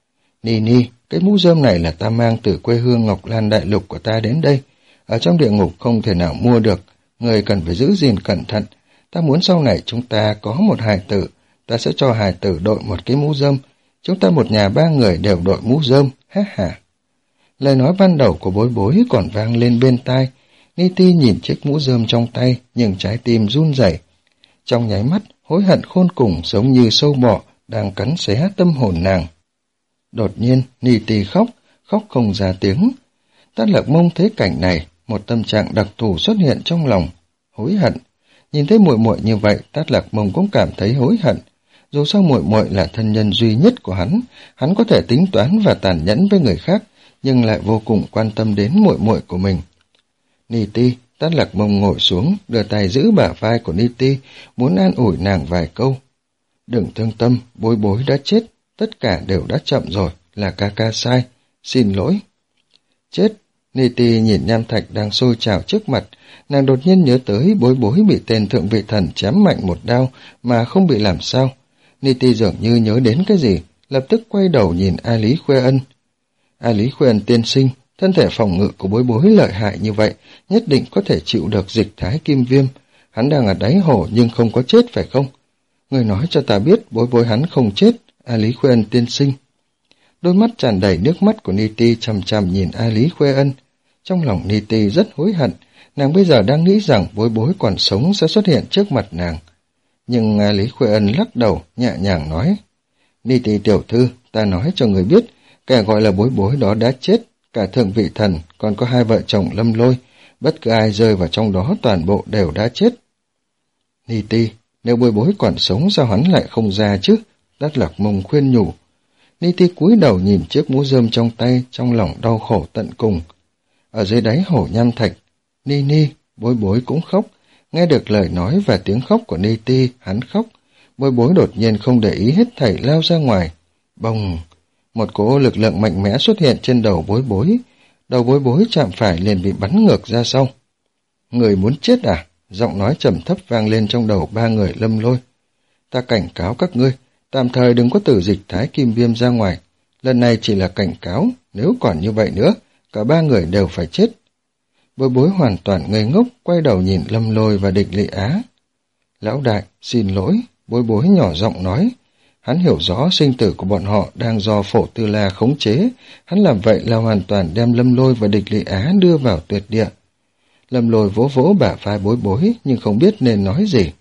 Ni Ni, cái mũ rơm này là ta mang từ quê hương Ngọc Lan Đại Lục của ta đến đây. Ở trong địa ngục không thể nào mua được, người cần phải giữ gìn cẩn thận. Ta muốn sau này chúng ta có một hài tử, ta sẽ cho hài tử đội một cái mũ rơm. Chúng ta một nhà ba người đều đội mũ rơm, ha ha. Lời nói ban đầu của Bối Bối còn vang lên bên tai. Niti nhìn chiếc mũ rơm trong tay, nhưng trái tim run rẩy. Trong nháy mắt, hối hận khôn cùng giống như sâu bọ đang cắn xé tâm hồn nàng. Đột nhiên, Niti khóc, khóc không ra tiếng. Tát Lạc Mông thấy cảnh này, một tâm trạng đặc thù xuất hiện trong lòng, hối hận. Nhìn thấy muội muội như vậy, Tát Lạc Mông cũng cảm thấy hối hận. Dù sao muội muội là thân nhân duy nhất của hắn, hắn có thể tính toán và tàn nhẫn với người khác, nhưng lại vô cùng quan tâm đến muội muội của mình. Niti, Tát Lạc Mông ngồi xuống, đưa tay giữ bả vai của Niti, muốn an ủi nàng vài câu. Đừng thương tâm, Bối Bối đã chết, tất cả đều đã chậm rồi, là ca ca sai, xin lỗi. Chết, Niti nhìn nham thạch đang sôi trào trước mặt, nàng đột nhiên nhớ tới Bối Bối bị tên thượng vị thần chém mạnh một đao mà không bị làm sao. Niti dường như nhớ đến cái gì, lập tức quay đầu nhìn A Lý Khuê Ân. A Lý Khuê Ân tiên sinh, thân thể phòng ngự của Bối Bối lợi hại như vậy, nhất định có thể chịu được dịch thái kim viêm. Hắn đang ở đáy hồ nhưng không có chết phải không? Người nói cho ta biết Bối Bối hắn không chết, A Lý Khuê Ân tiên sinh. Đôi mắt tràn đầy nước mắt của Niti chằm chằm nhìn A Lý Khuê Ân. Trong lòng Niti rất hối hận, nàng bây giờ đang nghĩ rằng Bối Bối còn sống sẽ xuất hiện trước mặt nàng. Nhưng A Lý Khuê Ân lắc đầu, nhẹ nhàng nói, Niti tiểu thư, ta nói cho người biết, kẻ gọi là Bối Bối đó đã chết, cả thượng vị thần, còn có hai vợ chồng Lâm Lôi, bất cứ ai rơi vào trong đó toàn bộ đều đã chết. Niti, nếu Bối Bối còn sống sao hắn lại không ra chứ? Tát Lạc Mông khuyên nhủ. Niti cúi đầu nhìn chiếc mũ rơm trong tay, trong lòng đau khổ tận cùng. Ở dưới đáy hồ nham thạch, Nini, Bối Bối cũng khóc. Nghe được lời nói và tiếng khóc của Niti, hắn khóc. Bối Bối đột nhiên không để ý hết thảy lao ra ngoài. Bồng! Một cỗ lực lượng mạnh mẽ xuất hiện trên đầu Bối Bối. Đầu Bối Bối chạm phải liền bị bắn ngược ra sau. Người muốn chết à? Giọng nói trầm thấp vang lên trong đầu ba người Lâm Lôi. Ta cảnh cáo các ngươi, tạm thời đừng có tử dịch thái kim viêm ra ngoài. Lần này chỉ là cảnh cáo, nếu còn như vậy nữa, cả ba người đều phải chết. Bối Bối hoàn toàn ngây ngốc, quay đầu nhìn Lâm Lôi và Địch Lị Á. Lão đại, xin lỗi, Bối Bối nhỏ giọng nói. Hắn hiểu rõ sinh tử của bọn họ đang do Phổ Tư La khống chế, hắn làm vậy là hoàn toàn đem Lâm Lôi và Địch Lị Á đưa vào tuyệt địa. Lâm Lôi vỗ vỗ bả vai Bối Bối nhưng không biết nên nói gì.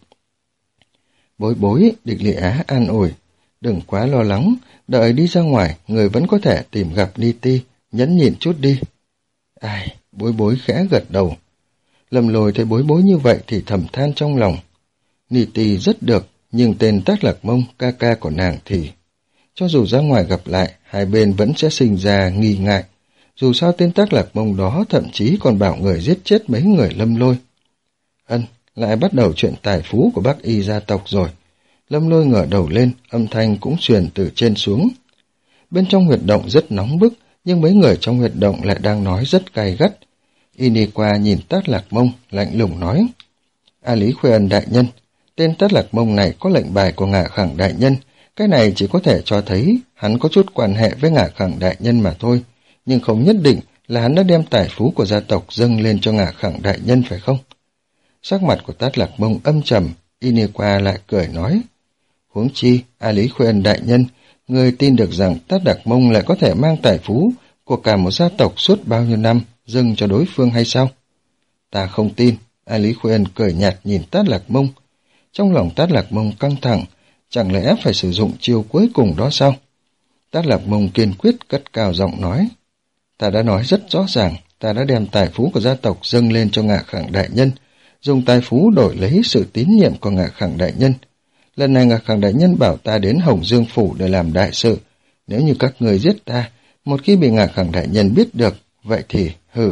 Bối Bối, Địch Lị Á an ủi, đừng quá lo lắng, đợi đi ra ngoài, người vẫn có thể tìm gặp Niti, nhẫn nhịn chút đi. Ai, Bối Bối khẽ gật đầu. Lâm Lôi thấy Bối Bối như vậy thì thầm than trong lòng. Niti rất được, nhưng tên Tát Lạc Mông, ca ca của nàng thì... Cho dù ra ngoài gặp lại, hai bên vẫn sẽ sinh ra nghi ngại. Dù sao tên Tát Lạc Mông đó thậm chí còn bảo người giết chết mấy người Lâm Lôi. Ân, lại bắt đầu chuyện tài phú của Bắc Y gia tộc rồi. Lâm Lôi ngửa đầu lên, âm thanh cũng truyền từ trên xuống. Bên trong huyệt động rất nóng bức, nhưng mấy người trong huyệt động lại đang nói rất gay gắt. Iniqua nhìn Tát Lạc Mông, lạnh lùng nói. A Lý Khuê Ân đại nhân, tên Tát Lạc Mông này có lệnh bài của Ngạ Khẳng đại nhân. Cái này chỉ có thể cho thấy hắn có chút quan hệ với Ngạ Khẳng đại nhân mà thôi, nhưng không nhất định là hắn đã đem tài phú của gia tộc dâng lên cho Ngạ Khẳng đại nhân phải không? Sắc mặt của Tát Lạc Mông âm trầm, Iniqua lại cười nói. Huống chi, A Lý Khuê Ân đại nhân, người tin được rằng Tát Lạc Mông lại có thể mang tài phú của cả một gia tộc suốt bao nhiêu năm dâng cho đối phương hay sao? Ta không tin, A Lý Khuê Ân cười nhạt nhìn Tát Lạc Mông. Trong lòng Tát Lạc Mông căng thẳng, chẳng lẽ phải sử dụng chiêu cuối cùng đó sao? Tát Lạc Mông kiên quyết cất cao giọng nói. Ta đã nói rất rõ ràng, ta đã đem tài phú của gia tộc dâng lên cho Ngạ Khẳng đại nhân, dùng tài phú đổi lấy sự tín nhiệm của Ngạ Khẳng đại nhân. Lần này Ngạ Khẳng đại nhân bảo ta đến Hồng Dương Phủ để làm đại sự. Nếu như các người giết ta, một khi bị Ngạ Khẳng đại nhân biết được, vậy thì hừ.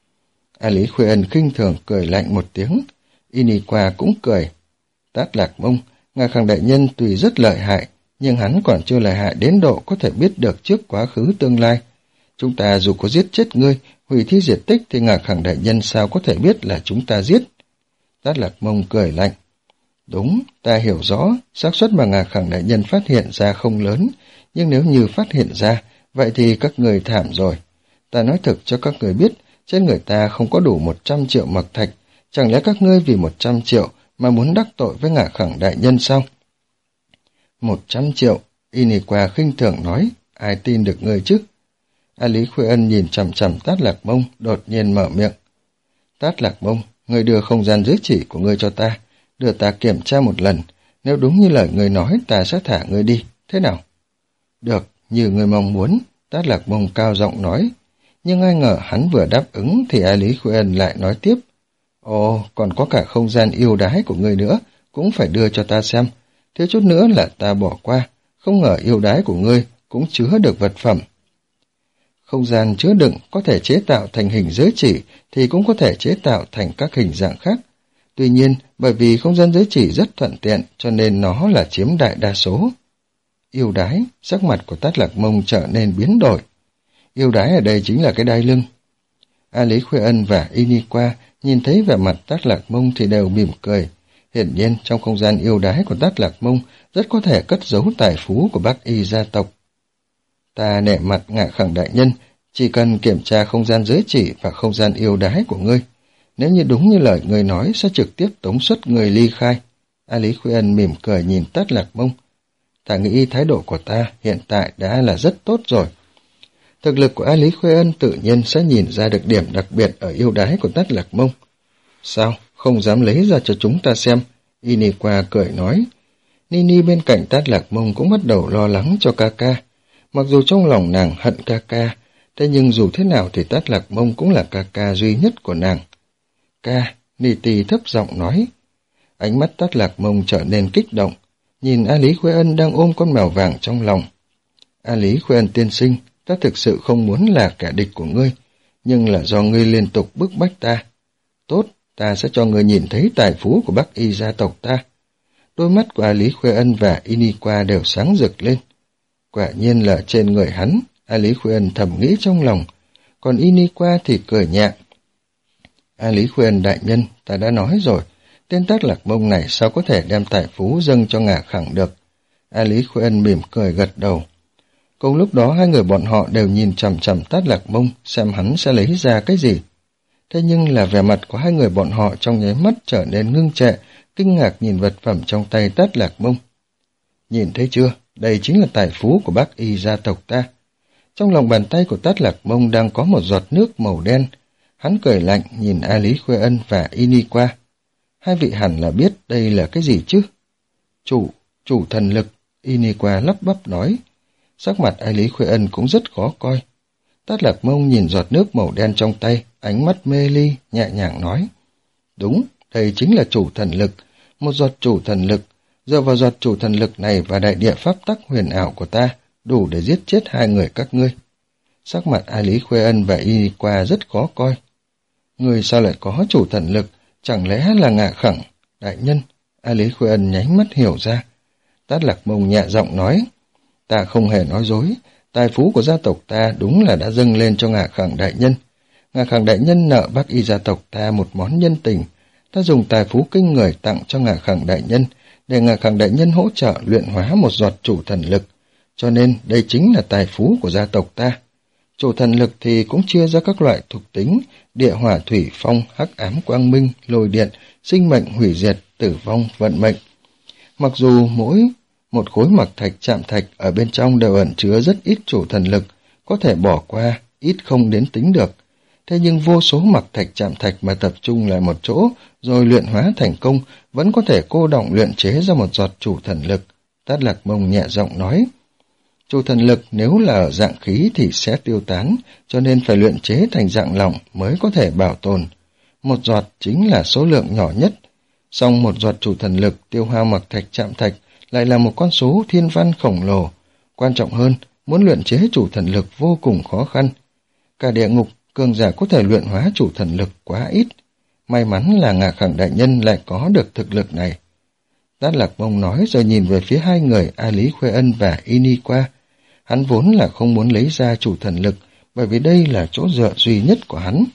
A Lý Khuê Ân khinh thường cười lạnh một tiếng. Iniqua cũng cười. Tát Lạc Mông, Ngạ Khẳng đại nhân tuy rất lợi hại, nhưng hắn còn chưa lợi hại đến độ có thể biết được trước quá khứ tương lai. Chúng ta dù có giết chết ngươi, hủy thi diệt tích thì Ngạ Khẳng đại nhân sao có thể biết là chúng ta giết? Tát Lạc Mông cười lạnh. Đúng, ta hiểu rõ, xác suất mà Ngạ Khẳng đại nhân phát hiện ra không lớn, nhưng nếu như phát hiện ra, vậy thì các người thảm rồi. Ta nói thực cho các người biết, trên người ta không có đủ một trăm triệu mật thạch, chẳng lẽ các ngươi vì một trăm triệu mà muốn đắc tội với Ngạ Khẳng đại nhân sao? Một trăm triệu, Iniqua khinh thường nói, ai tin được ngươi chứ? A Lý Khuê Ân nhìn chằm chằm Tát Lạc Mông, đột nhiên mở miệng. Tát Lạc Mông, ngươi đưa không gian giới chỉ của ngươi cho ta, đưa ta kiểm tra một lần, nếu đúng như lời ngươi nói ta sẽ thả ngươi đi, thế nào? Được, như ngươi mong muốn, Tát Lạc Mông cao giọng nói. Nhưng ai ngờ hắn vừa đáp ứng thì A Lý Khuê Ân lại nói tiếp. Ồ, còn có cả không gian yêu đái của ngươi nữa, cũng phải đưa cho ta xem. Thiếu chút nữa là ta bỏ qua, không ngờ yêu đái của ngươi cũng chứa được vật phẩm. Không gian chứa đựng có thể chế tạo thành hình giới chỉ thì cũng có thể chế tạo thành các hình dạng khác. Tuy nhiên, bởi vì không gian giới chỉ rất thuận tiện cho nên nó là chiếm đại đa số. Yêu đái, sắc mặt của Tát Lạc Mông trở nên biến đổi. Yêu đái ở đây chính là cái đai lưng. A Lý Khuê Ân và Iniqua nhìn thấy vẻ mặt Tát Lạc Mông thì đều mỉm cười. Hiển nhiên trong không gian yêu đái của Tát Lạc Mông rất có thể cất giấu tài phú của Bắc Y gia tộc. Ta nể mặt Ngạ Khẳng đại nhân, chỉ cần kiểm tra không gian giới chỉ và không gian yêu đái của ngươi. Nếu như đúng như lời ngươi nói sẽ trực tiếp tống xuất người ly khai. A Lý Khuê Ân mỉm cười nhìn Tát Lạc Mông. Ta nghĩ thái độ của ta hiện tại đã là rất tốt rồi. Thực lực của A Lý Khuê Ân tự nhiên sẽ nhìn ra được điểm đặc biệt ở yêu đái của Tát Lạc Mông. Sao, không dám lấy ra cho chúng ta xem? Iniqua cười nói. Nini bên cạnh Tát Lạc Mông cũng bắt đầu lo lắng cho ca ca. Mặc dù trong lòng nàng hận ca ca, thế nhưng dù thế nào thì Tát Lạc Mông cũng là ca ca duy nhất của nàng. Ca, Niti thấp giọng nói. Ánh mắt Tát Lạc Mông trở nên kích động, nhìn A Lý Khuê Ân đang ôm con mèo vàng trong lòng. A Lý Khuê Ân tiên sinh, ta thực sự không muốn là kẻ địch của ngươi, nhưng là do ngươi liên tục bức bách ta. Tốt, ta sẽ cho ngươi nhìn thấy tài phú của Bắc Y gia tộc ta. Đôi mắt của A Lý Khuê Ân và Iniqua đều sáng rực lên. Quả nhiên là trên người hắn, A Lý Khuê Ân thầm nghĩ trong lòng, còn Iniqua thì cười nhẹ. A Lý Khuê Ân đại nhân, ta đã nói rồi, tên Tát Lạc Mông này sao có thể đem tài phú dâng cho Ngạ Khẳng được. A Lý Khuê Ân mỉm cười gật đầu. Cùng lúc đó hai người bọn họ đều nhìn chằm chằm Tát Lạc Mông xem hắn sẽ lấy ra cái gì. Thế nhưng là vẻ mặt của hai người bọn họ trong nháy mắt trở nên ngưng trệ, kinh ngạc nhìn vật phẩm trong tay Tát Lạc Mông. Nhìn thấy chưa, đây chính là tài phú của Bắc Y gia tộc ta. Trong lòng bàn tay của Tát Lạc Mông đang có một giọt nước màu đen. Hắn cười lạnh nhìn A Lý Khuê Ân và Iniqua. Hai vị hẳn là biết đây là cái gì chứ? Chủ, chủ thần lực, Iniqua lắp bắp nói. Sắc mặt A Lý Khuê Ân cũng rất khó coi. Tát Lạc Mông nhìn giọt nước màu đen trong tay, ánh mắt mê ly, nhẹ nhàng nói. Đúng, đây chính là chủ thần lực, một giọt chủ thần lực. Dựa vào giọt chủ thần lực này và đại địa pháp tắc huyền ảo của ta, đủ để giết chết hai người các ngươi. Sắc mặt A Lý Khuê Ân và Iniqua rất khó coi. Người sao lại có chủ thần lực, chẳng lẽ là Ngạ Khẳng, đại nhân? A Lý Khuê Ân nháy mắt hiểu ra. Tát Lạc Mông nhẹ giọng nói. Ta không hề nói dối, tài phú của gia tộc ta đúng là đã dâng lên cho Ngạ Khẳng đại nhân. Ngạ Khẳng đại nhân nợ Bắc Y gia tộc ta một món nhân tình. Ta dùng tài phú kinh người tặng cho Ngạ Khẳng đại nhân, để Ngạ Khẳng đại nhân hỗ trợ luyện hóa một giọt chủ thần lực. Cho nên đây chính là tài phú của gia tộc ta. Chủ thần lực thì cũng chia ra các loại thuộc tính, địa hỏa thủy phong, hắc ám quang minh, lôi điện, sinh mệnh hủy diệt, tử vong, vận mệnh. Mặc dù mỗi một khối mặc thạch chạm thạch ở bên trong đều ẩn chứa rất ít chủ thần lực, có thể bỏ qua, ít không đến tính được. Thế nhưng vô số mặc thạch chạm thạch mà tập trung lại một chỗ, rồi luyện hóa thành công, vẫn có thể cô đọng luyện chế ra một giọt chủ thần lực. Tát Lạc Mông nhẹ giọng nói. Chủ thần lực nếu là ở dạng khí thì sẽ tiêu tán, cho nên phải luyện chế thành dạng lỏng mới có thể bảo tồn. Một giọt chính là số lượng nhỏ nhất. Song một giọt chủ thần lực tiêu hao mặc thạch chạm thạch lại là một con số thiên văn khổng lồ. Quan trọng hơn, muốn luyện chế chủ thần lực vô cùng khó khăn. Cả địa ngục, cường giả có thể luyện hóa chủ thần lực quá ít. May mắn là Ngạ Khẳng đại nhân lại có được thực lực này. Tát Lạc Mông nói rồi nhìn về phía hai người A Lý Khuê Ân và Iniqua. Hắn vốn là không muốn lấy ra chủ thần lực, bởi vì đây là chỗ dựa duy nhất của hắn.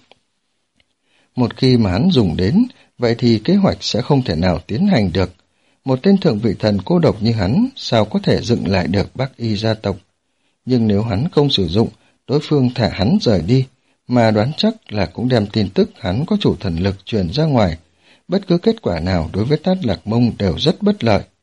Một khi mà hắn dùng đến, vậy thì kế hoạch sẽ không thể nào tiến hành được. Một tên thượng vị thần cô độc như hắn, sao có thể dựng lại được Bắc Y gia tộc? Nhưng nếu hắn không sử dụng, đối phương thả hắn rời đi, mà đoán chắc là cũng đem tin tức hắn có chủ thần lực truyền ra ngoài. Bất cứ kết quả nào đối với Tát Lạc Mông đều rất bất lợi.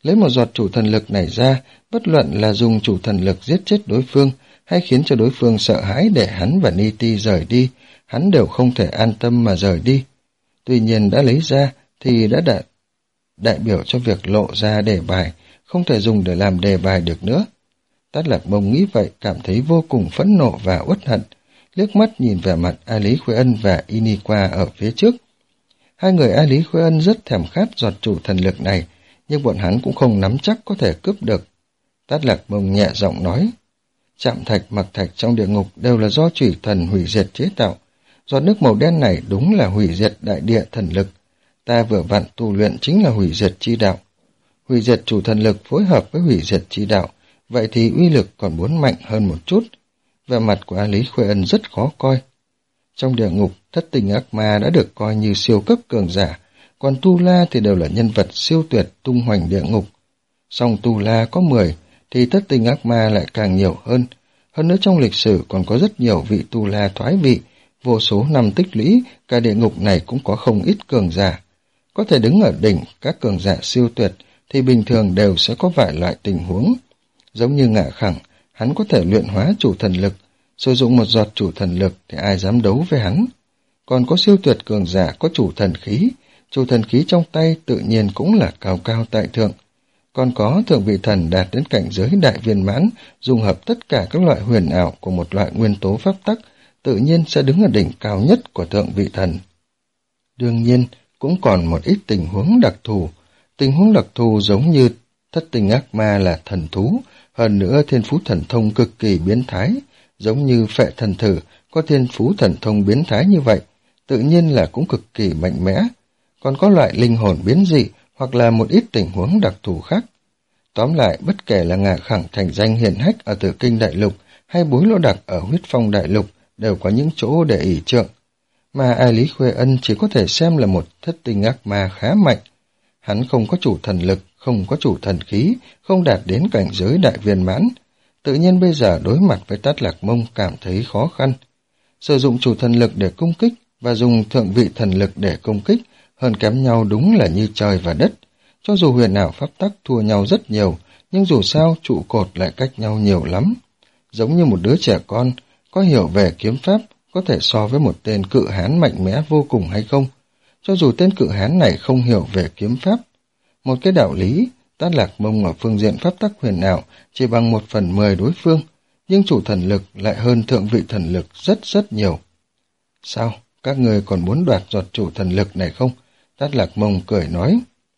Lấy một giọt chủ thần lực này ra, bất luận là dùng chủ thần lực giết chết đối phương, hay khiến cho đối phương sợ hãi để hắn và Niti rời đi, hắn đều không thể an tâm mà rời đi. Tuy nhiên đã lấy ra thì đã đại, đại biểu cho việc lộ ra đề bài, không thể dùng để làm đề bài được nữa. Tát Lạc Mông nghĩ vậy, cảm thấy vô cùng phẫn nộ và uất hận, liếc mắt nhìn về mặt A Lý Khuê Ân và Iniqua ở phía trước. Hai người A Lý Khuê Ân rất thèm khát giọt chủ thần lực này, nhưng bọn hắn cũng không nắm chắc có thể cướp được. Tát Lạc Mông nhẹ giọng nói, chạm thạch mặc thạch trong địa ngục đều là do chủy thần hủy diệt chế tạo. Giọt nước màu đen này đúng là hủy diệt đại địa thần lực. Ta vừa vặn tu luyện chính là hủy diệt chi đạo. Hủy diệt chủ thần lực phối hợp với hủy diệt chi đạo, vậy thì uy lực còn muốn mạnh hơn một chút. Vẻ mặt của A Lý Khuê Ân rất khó coi. Trong địa ngục, thất tình ác ma đã được coi như siêu cấp cường giả, còn Tu La thì đều là nhân vật siêu tuyệt tung hoành địa ngục. Song Tu La có mười, thì thất tình ác ma lại càng nhiều hơn. Hơn nữa trong lịch sử còn có rất nhiều vị Tu La thoái vị, vô số năm tích lũy, cả địa ngục này cũng có không ít cường giả. Có thể đứng ở đỉnh các cường giả siêu tuyệt thì bình thường đều sẽ có vài loại tình huống. Giống như Ngạ Khẳng, hắn có thể luyện hóa chủ thần lực, sử dụng một giọt chủ thần lực thì ai dám đấu với hắn. Còn có siêu tuyệt cường giả có chủ thần khí, chủ thần khí trong tay tự nhiên cũng là cao cao tại thượng. Còn có thượng vị thần đạt đến cảnh giới đại viên mãn, dùng hợp tất cả các loại huyền ảo của một loại nguyên tố pháp tắc, tự nhiên sẽ đứng ở đỉnh cao nhất của thượng vị thần. Đương nhiên, cũng còn một ít tình huống đặc thù. Tình huống đặc thù giống như thất tình ác ma là thần thú, hơn nữa thiên phú thần thông cực kỳ biến thái, giống như Phệ Thần Thử có thiên phú thần thông biến thái như vậy, tự nhiên là cũng cực kỳ mạnh mẽ. Còn có loại linh hồn biến dị hoặc là một ít tình huống đặc thù khác. Tóm lại, bất kể là Ngạ Khẳng thành danh hiển hách ở Tử Kinh Đại Lục hay Bối Lỗ Đặc ở Huyết Phong Đại Lục đều có những chỗ để ỷ trượng, mà A Lý Khuê Ân chỉ có thể xem là một thất tình ác ma khá mạnh. Hắn không có chủ thần lực, không có chủ thần khí, không đạt đến cảnh giới đại viên mãn. Tự nhiên bây giờ đối mặt với Tát Lạc Mông cảm thấy khó khăn. Sử dụng chủ thần lực để công kích và dùng thượng vị thần lực để công kích hơn kém nhau đúng là như trời và đất. Cho dù huyền ảo pháp tắc thua nhau rất nhiều, nhưng dù sao trụ cột lại cách nhau nhiều lắm. Giống như một đứa trẻ con, có hiểu về kiếm pháp, có thể so với một tên cự hán mạnh mẽ vô cùng hay không? Cho dù tên cự hán này không hiểu về kiếm pháp. Một cái đạo lý, Tát Lạc Mông ở phương diện pháp tắc huyền ảo chỉ bằng một phần mười đối phương, nhưng chủ thần lực lại hơn thượng vị thần lực rất rất nhiều. Sao? Các người còn muốn đoạt giọt chủ thần lực này không? Tát Lạc Mông cười nói.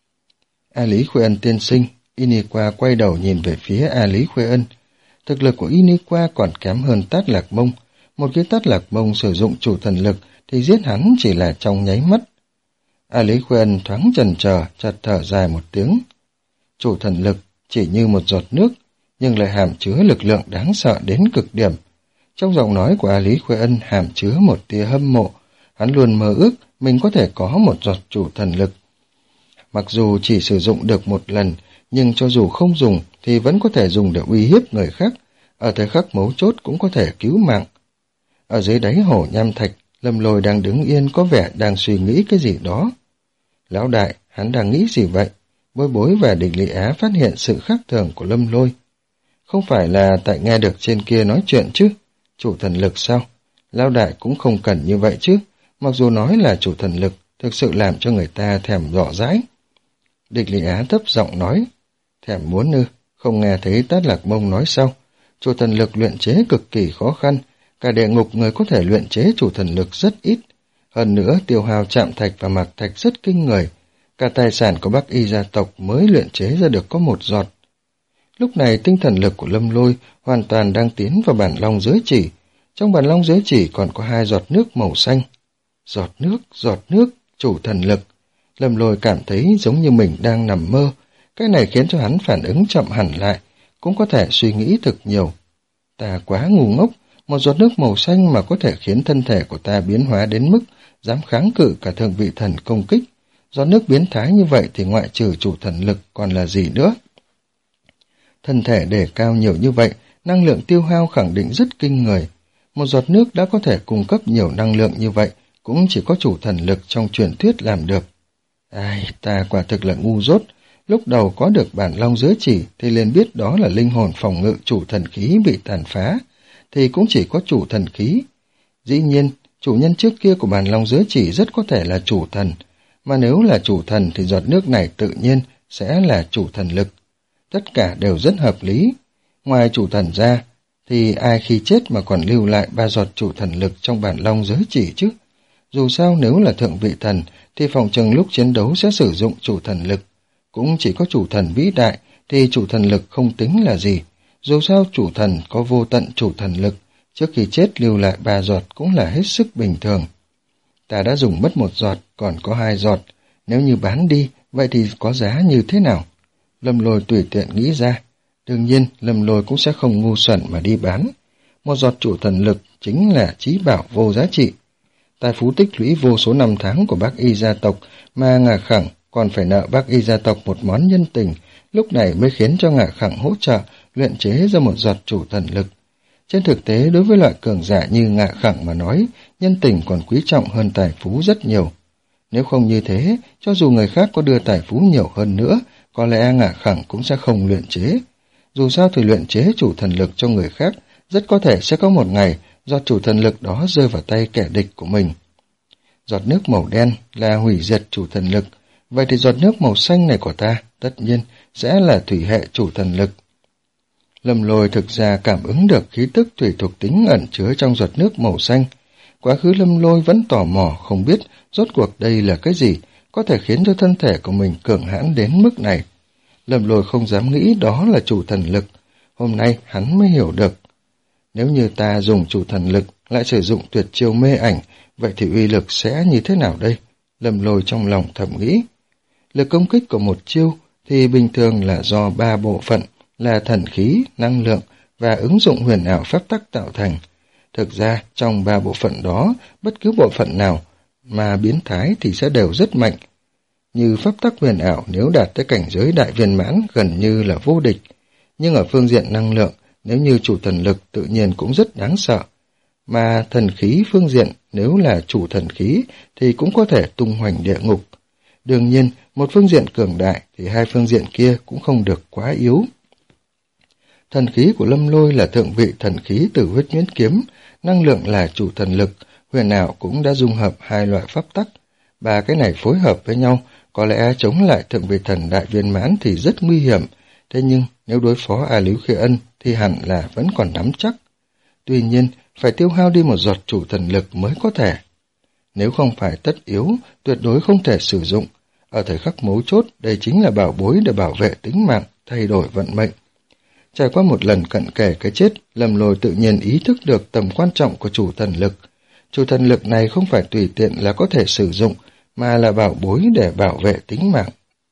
A Lý Khuê Ân tiên sinh, Iniqua quay đầu nhìn về phía A Lý Khuê Ân. Thực lực của Iniqua còn kém hơn Tát Lạc Mông. Một khi Tát Lạc Mông sử dụng chủ thần lực thì giết hắn chỉ là trong nháy mắt. A Lý Khuê Ân thoáng chần chờ, chợt thở dài một tiếng. Chủ thần lực chỉ như một giọt nước, nhưng lại hàm chứa lực lượng đáng sợ đến cực điểm. Trong giọng nói của A Lý Khuê Ân hàm chứa một tia hâm mộ. Hắn luôn mơ ước mình có thể có một giọt chủ thần lực. Mặc dù chỉ sử dụng được một lần, nhưng cho dù không dùng thì vẫn có thể dùng để uy hiếp người khác, ở thời khắc mấu chốt cũng có thể cứu mạng. Ở dưới đáy hồ nham thạch, Lâm Lôi đang đứng yên có vẻ đang suy nghĩ cái gì đó. Lão đại, hắn đang nghĩ gì vậy? Bối Bối và Địch Lị Á phát hiện sự khác thường của Lâm Lôi. Không phải là tại nghe được trên kia nói chuyện chứ? Chủ thần lực sao? Lão đại cũng không cần như vậy chứ. Mặc dù nói là chủ thần lực, thực sự làm cho người ta thèm rõ rãi. Địch Lị Á thấp giọng nói. Thèm muốn ư? Không nghe thấy Tát Lạc Mông nói sao? Chủ thần lực luyện chế cực kỳ khó khăn. Cả địa ngục người có thể luyện chế chủ thần lực rất ít. Hơn nữa tiêu hao chạm thạch và mạc thạch rất kinh người. Cả tài sản của Bắc Y gia tộc mới luyện chế ra được có một giọt. Lúc này tinh thần lực của Lâm Lôi hoàn toàn đang tiến vào bản long giới chỉ. Trong bản long giới chỉ còn có hai giọt nước màu xanh. Giọt nước, giọt nước, chủ thần lực. Lâm Lôi cảm thấy giống như mình đang nằm mơ. Cái này khiến cho hắn phản ứng chậm hẳn lại, cũng có thể suy nghĩ thực nhiều. Ta quá ngu ngốc, một giọt nước màu xanh mà có thể khiến thân thể của ta biến hóa đến mức dám kháng cự cả thượng vị thần công kích. Giọt nước biến thái như vậy thì ngoại trừ chủ thần lực còn là gì nữa? Thân thể đề cao nhiều như vậy, năng lượng tiêu hao khẳng định rất kinh người. Một giọt nước đã có thể cung cấp nhiều năng lượng như vậy, cũng chỉ có chủ thần lực trong truyền thuyết làm được. Ai, ta quả thực là ngu dốt, lúc đầu có được bản long giới chỉ thì liền biết đó là linh hồn phòng ngự chủ thần khí bị tàn phá, thì cũng chỉ có chủ thần khí. Dĩ nhiên, chủ nhân trước kia của bản long giới chỉ rất có thể là chủ thần, mà nếu là chủ thần thì giọt nước này tự nhiên sẽ là chủ thần lực. Tất cả đều rất hợp lý. Ngoài chủ thần ra, thì ai khi chết mà còn lưu lại ba giọt chủ thần lực trong bản long giới chỉ chứ? Dù sao nếu là thượng vị thần, thì phòng chừng lúc chiến đấu sẽ sử dụng chủ thần lực. Cũng chỉ có chủ thần vĩ đại, thì chủ thần lực không tính là gì. Dù sao chủ thần có vô tận chủ thần lực, trước khi chết lưu lại ba giọt cũng là hết sức bình thường. Ta đã dùng mất một giọt, còn có hai giọt. Nếu như bán đi, vậy thì có giá như thế nào? Lâm Lôi tùy tiện nghĩ ra. Đương nhiên, Lâm Lôi cũng sẽ không ngu xuẩn mà đi bán. Một giọt chủ thần lực chính là chí bảo vô giá trị. Tài phú tích lũy vô số năm tháng của bác y gia tộc mà Ngạ Khẳng còn phải nợ bác y gia tộc một món nhân tình, lúc này mới khiến cho Ngạ Khẳng hỗ trợ luyện chế ra một giọt chủ thần lực. Trên thực tế, đối với loại cường giả như Ngạ Khẳng mà nói, nhân tình còn quý trọng hơn tài phú rất nhiều. Nếu không như thế, cho dù người khác có đưa tài phú nhiều hơn nữa, có lẽ Ngạ Khẳng cũng sẽ không luyện chế. Dù sao thì luyện chế chủ thần lực cho người khác, rất có thể sẽ có một ngày giọt chủ thần lực đó rơi vào tay kẻ địch của mình. Giọt nước màu đen là hủy diệt chủ thần lực, vậy thì giọt nước màu xanh này của ta tất nhiên sẽ là thủy hệ chủ thần lực. Lâm Lôi thực ra cảm ứng được khí tức thủy thuộc tính ẩn chứa trong giọt nước màu xanh. Quá khứ Lâm Lôi vẫn tò mò không biết rốt cuộc đây là cái gì có thể khiến cho thân thể của mình cường hãn đến mức này. Lâm Lôi không dám nghĩ đó là chủ thần lực. Hôm nay hắn mới hiểu được. Nếu như ta dùng chủ thần lực lại sử dụng tuyệt chiêu mê ảnh, vậy thì uy lực sẽ như thế nào đây? Lâm Lôi trong lòng thầm nghĩ. Lực công kích của một chiêu thì bình thường là do ba bộ phận là thần khí, năng lượng và ứng dụng huyền ảo pháp tắc tạo thành. Thực ra, trong ba bộ phận đó, bất cứ bộ phận nào mà biến thái thì sẽ đều rất mạnh. Như pháp tắc huyền ảo nếu đạt tới cảnh giới đại viên mãn gần như là vô địch. Nhưng ở phương diện năng lượng, nếu như chủ thần lực tự nhiên cũng rất đáng sợ. Mà thần khí phương diện nếu là chủ thần khí thì cũng có thể tung hoành địa ngục. Đương nhiên, một phương diện cường đại thì hai phương diện kia cũng không được quá yếu. Thần khí của Lâm Lôi là thượng vị thần khí từ huyết nhuyễn kiếm, năng lượng là chủ thần lực, huyền ảo cũng đã dung hợp hai loại pháp tắc. Ba cái này phối hợp với nhau, có lẽ chống lại thượng vị thần đại viên mãn thì rất nguy hiểm, thế nhưng nếu đối phó A Líu Khê Ân thì hẳn là vẫn còn nắm chắc. Tuy nhiên, phải tiêu hao đi một giọt chủ thần lực mới có thể. Nếu không phải tất yếu, tuyệt đối không thể sử dụng. Ở thời khắc mấu chốt, đây chính là bảo bối để bảo vệ tính mạng, thay đổi vận mệnh. Trải qua một lần cận kề cái chết, Lâm Lôi tự nhiên ý thức được tầm quan trọng của chủ thần lực. Chủ thần lực này không phải tùy tiện là có thể sử dụng, mà là bảo bối để bảo vệ tính mạng.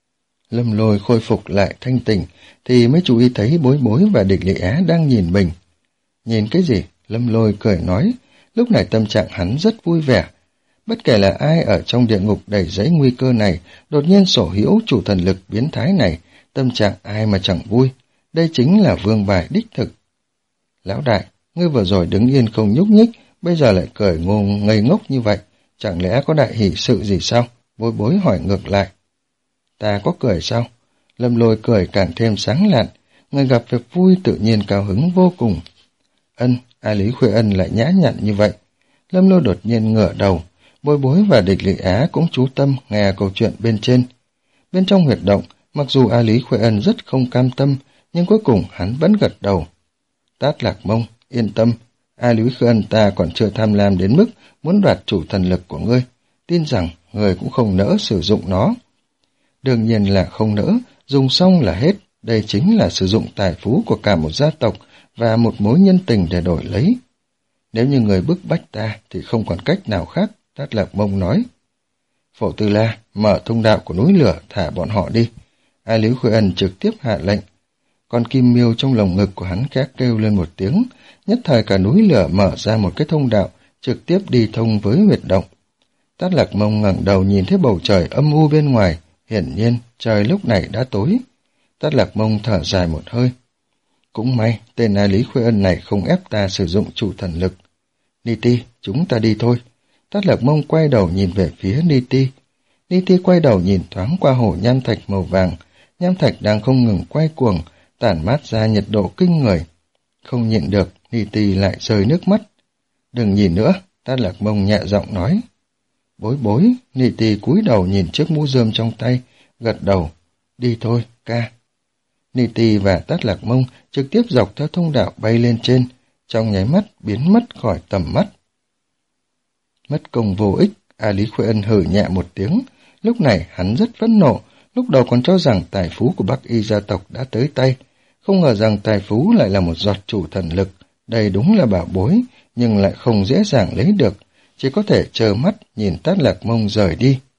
Lâm Lôi khôi phục lại thanh tỉnh, thì mới chú ý thấy Bối Bối và Địch Lệ Á đang nhìn mình. Nhìn cái gì? Lâm Lôi cười nói, lúc này tâm trạng hắn rất vui vẻ. Bất kể là ai ở trong địa ngục đầy giấy nguy cơ này, đột nhiên sở hữu chủ thần lực biến thái này, tâm trạng ai mà chẳng vui. Đây chính là vương bài đích thực. Lão đại, ngươi vừa rồi đứng yên không nhúc nhích, bây giờ lại cười ngô ngây ngốc như vậy, chẳng lẽ có đại hỷ sự gì sao? Bối Bối hỏi ngược lại. Ta có cười sao? Lâm Lôi cười càng thêm sáng lạn, người gặp việc vui tự nhiên cao hứng vô cùng. Ân, A Lý Khuê Ân lại nhã nhặn như vậy. Lâm Lôi đột nhiên ngửa đầu, Bối Bối và Địch Lệ Á cũng chú tâm nghe câu chuyện bên trên. Bên trong huyệt động, mặc dù A Lý Khuê Ân rất không cam tâm, nhưng cuối cùng hắn vẫn gật đầu. Tát Lạc Mông, yên tâm, A Lý Khuê Ân ta còn chưa tham lam đến mức muốn đoạt chủ thần lực của ngươi, tin rằng ngươi cũng không nỡ sử dụng nó. Đương nhiên là không nỡ, dùng xong là hết, đây chính là sử dụng tài phú của cả một gia tộc và một mối nhân tình để đổi lấy. Nếu như người bức bách ta thì không còn cách nào khác, Tát Lạc Mông nói. Phổ Tư La, mở thông đạo của núi lửa thả bọn họ đi. A Lý Khuê Ân trực tiếp hạ lệnh. Con kim miêu trong lồng ngực của hắn khẽ kêu lên một tiếng, nhất thời cả núi lửa mở ra một cái thông đạo, trực tiếp đi thông với huyệt động. Tát Lạc Mông ngẩng đầu nhìn thấy bầu trời âm u bên ngoài, hiển nhiên trời lúc này đã tối. Tát Lạc Mông thở dài một hơi. Cũng may, tên A Lý Khuê Ân này không ép ta sử dụng chủ thần lực. Niti, chúng ta đi thôi. Tát Lạc Mông quay đầu nhìn về phía Niti. Niti quay đầu nhìn thoáng qua hồ nham thạch màu vàng, nham thạch đang không ngừng quay cuồng, tản mát ra nhiệt độ kinh người. Không nhịn được, Niti lại rơi nước mắt. Đừng nhìn nữa, Tát Lạc Mông nhẹ giọng nói. Bối bối, Niti cúi đầu nhìn chiếc mũ rơm trong tay, gật đầu. Đi thôi, ca. Niti và Tát Lạc Mông trực tiếp dọc theo thông đạo bay lên trên, trong nháy mắt biến mất khỏi tầm mắt. Mất công vô ích, A Lý Khuê Ân hử nhẹ một tiếng. Lúc này hắn rất phẫn nộ, lúc đầu còn cho rằng tài phú của Bắc Y gia tộc đã tới tay. Không ngờ rằng tài phú lại là một giọt chủ thần lực, đây đúng là bảo bối, nhưng lại không dễ dàng lấy được, chỉ có thể chờ mắt nhìn Tát Lạc Mông rời đi.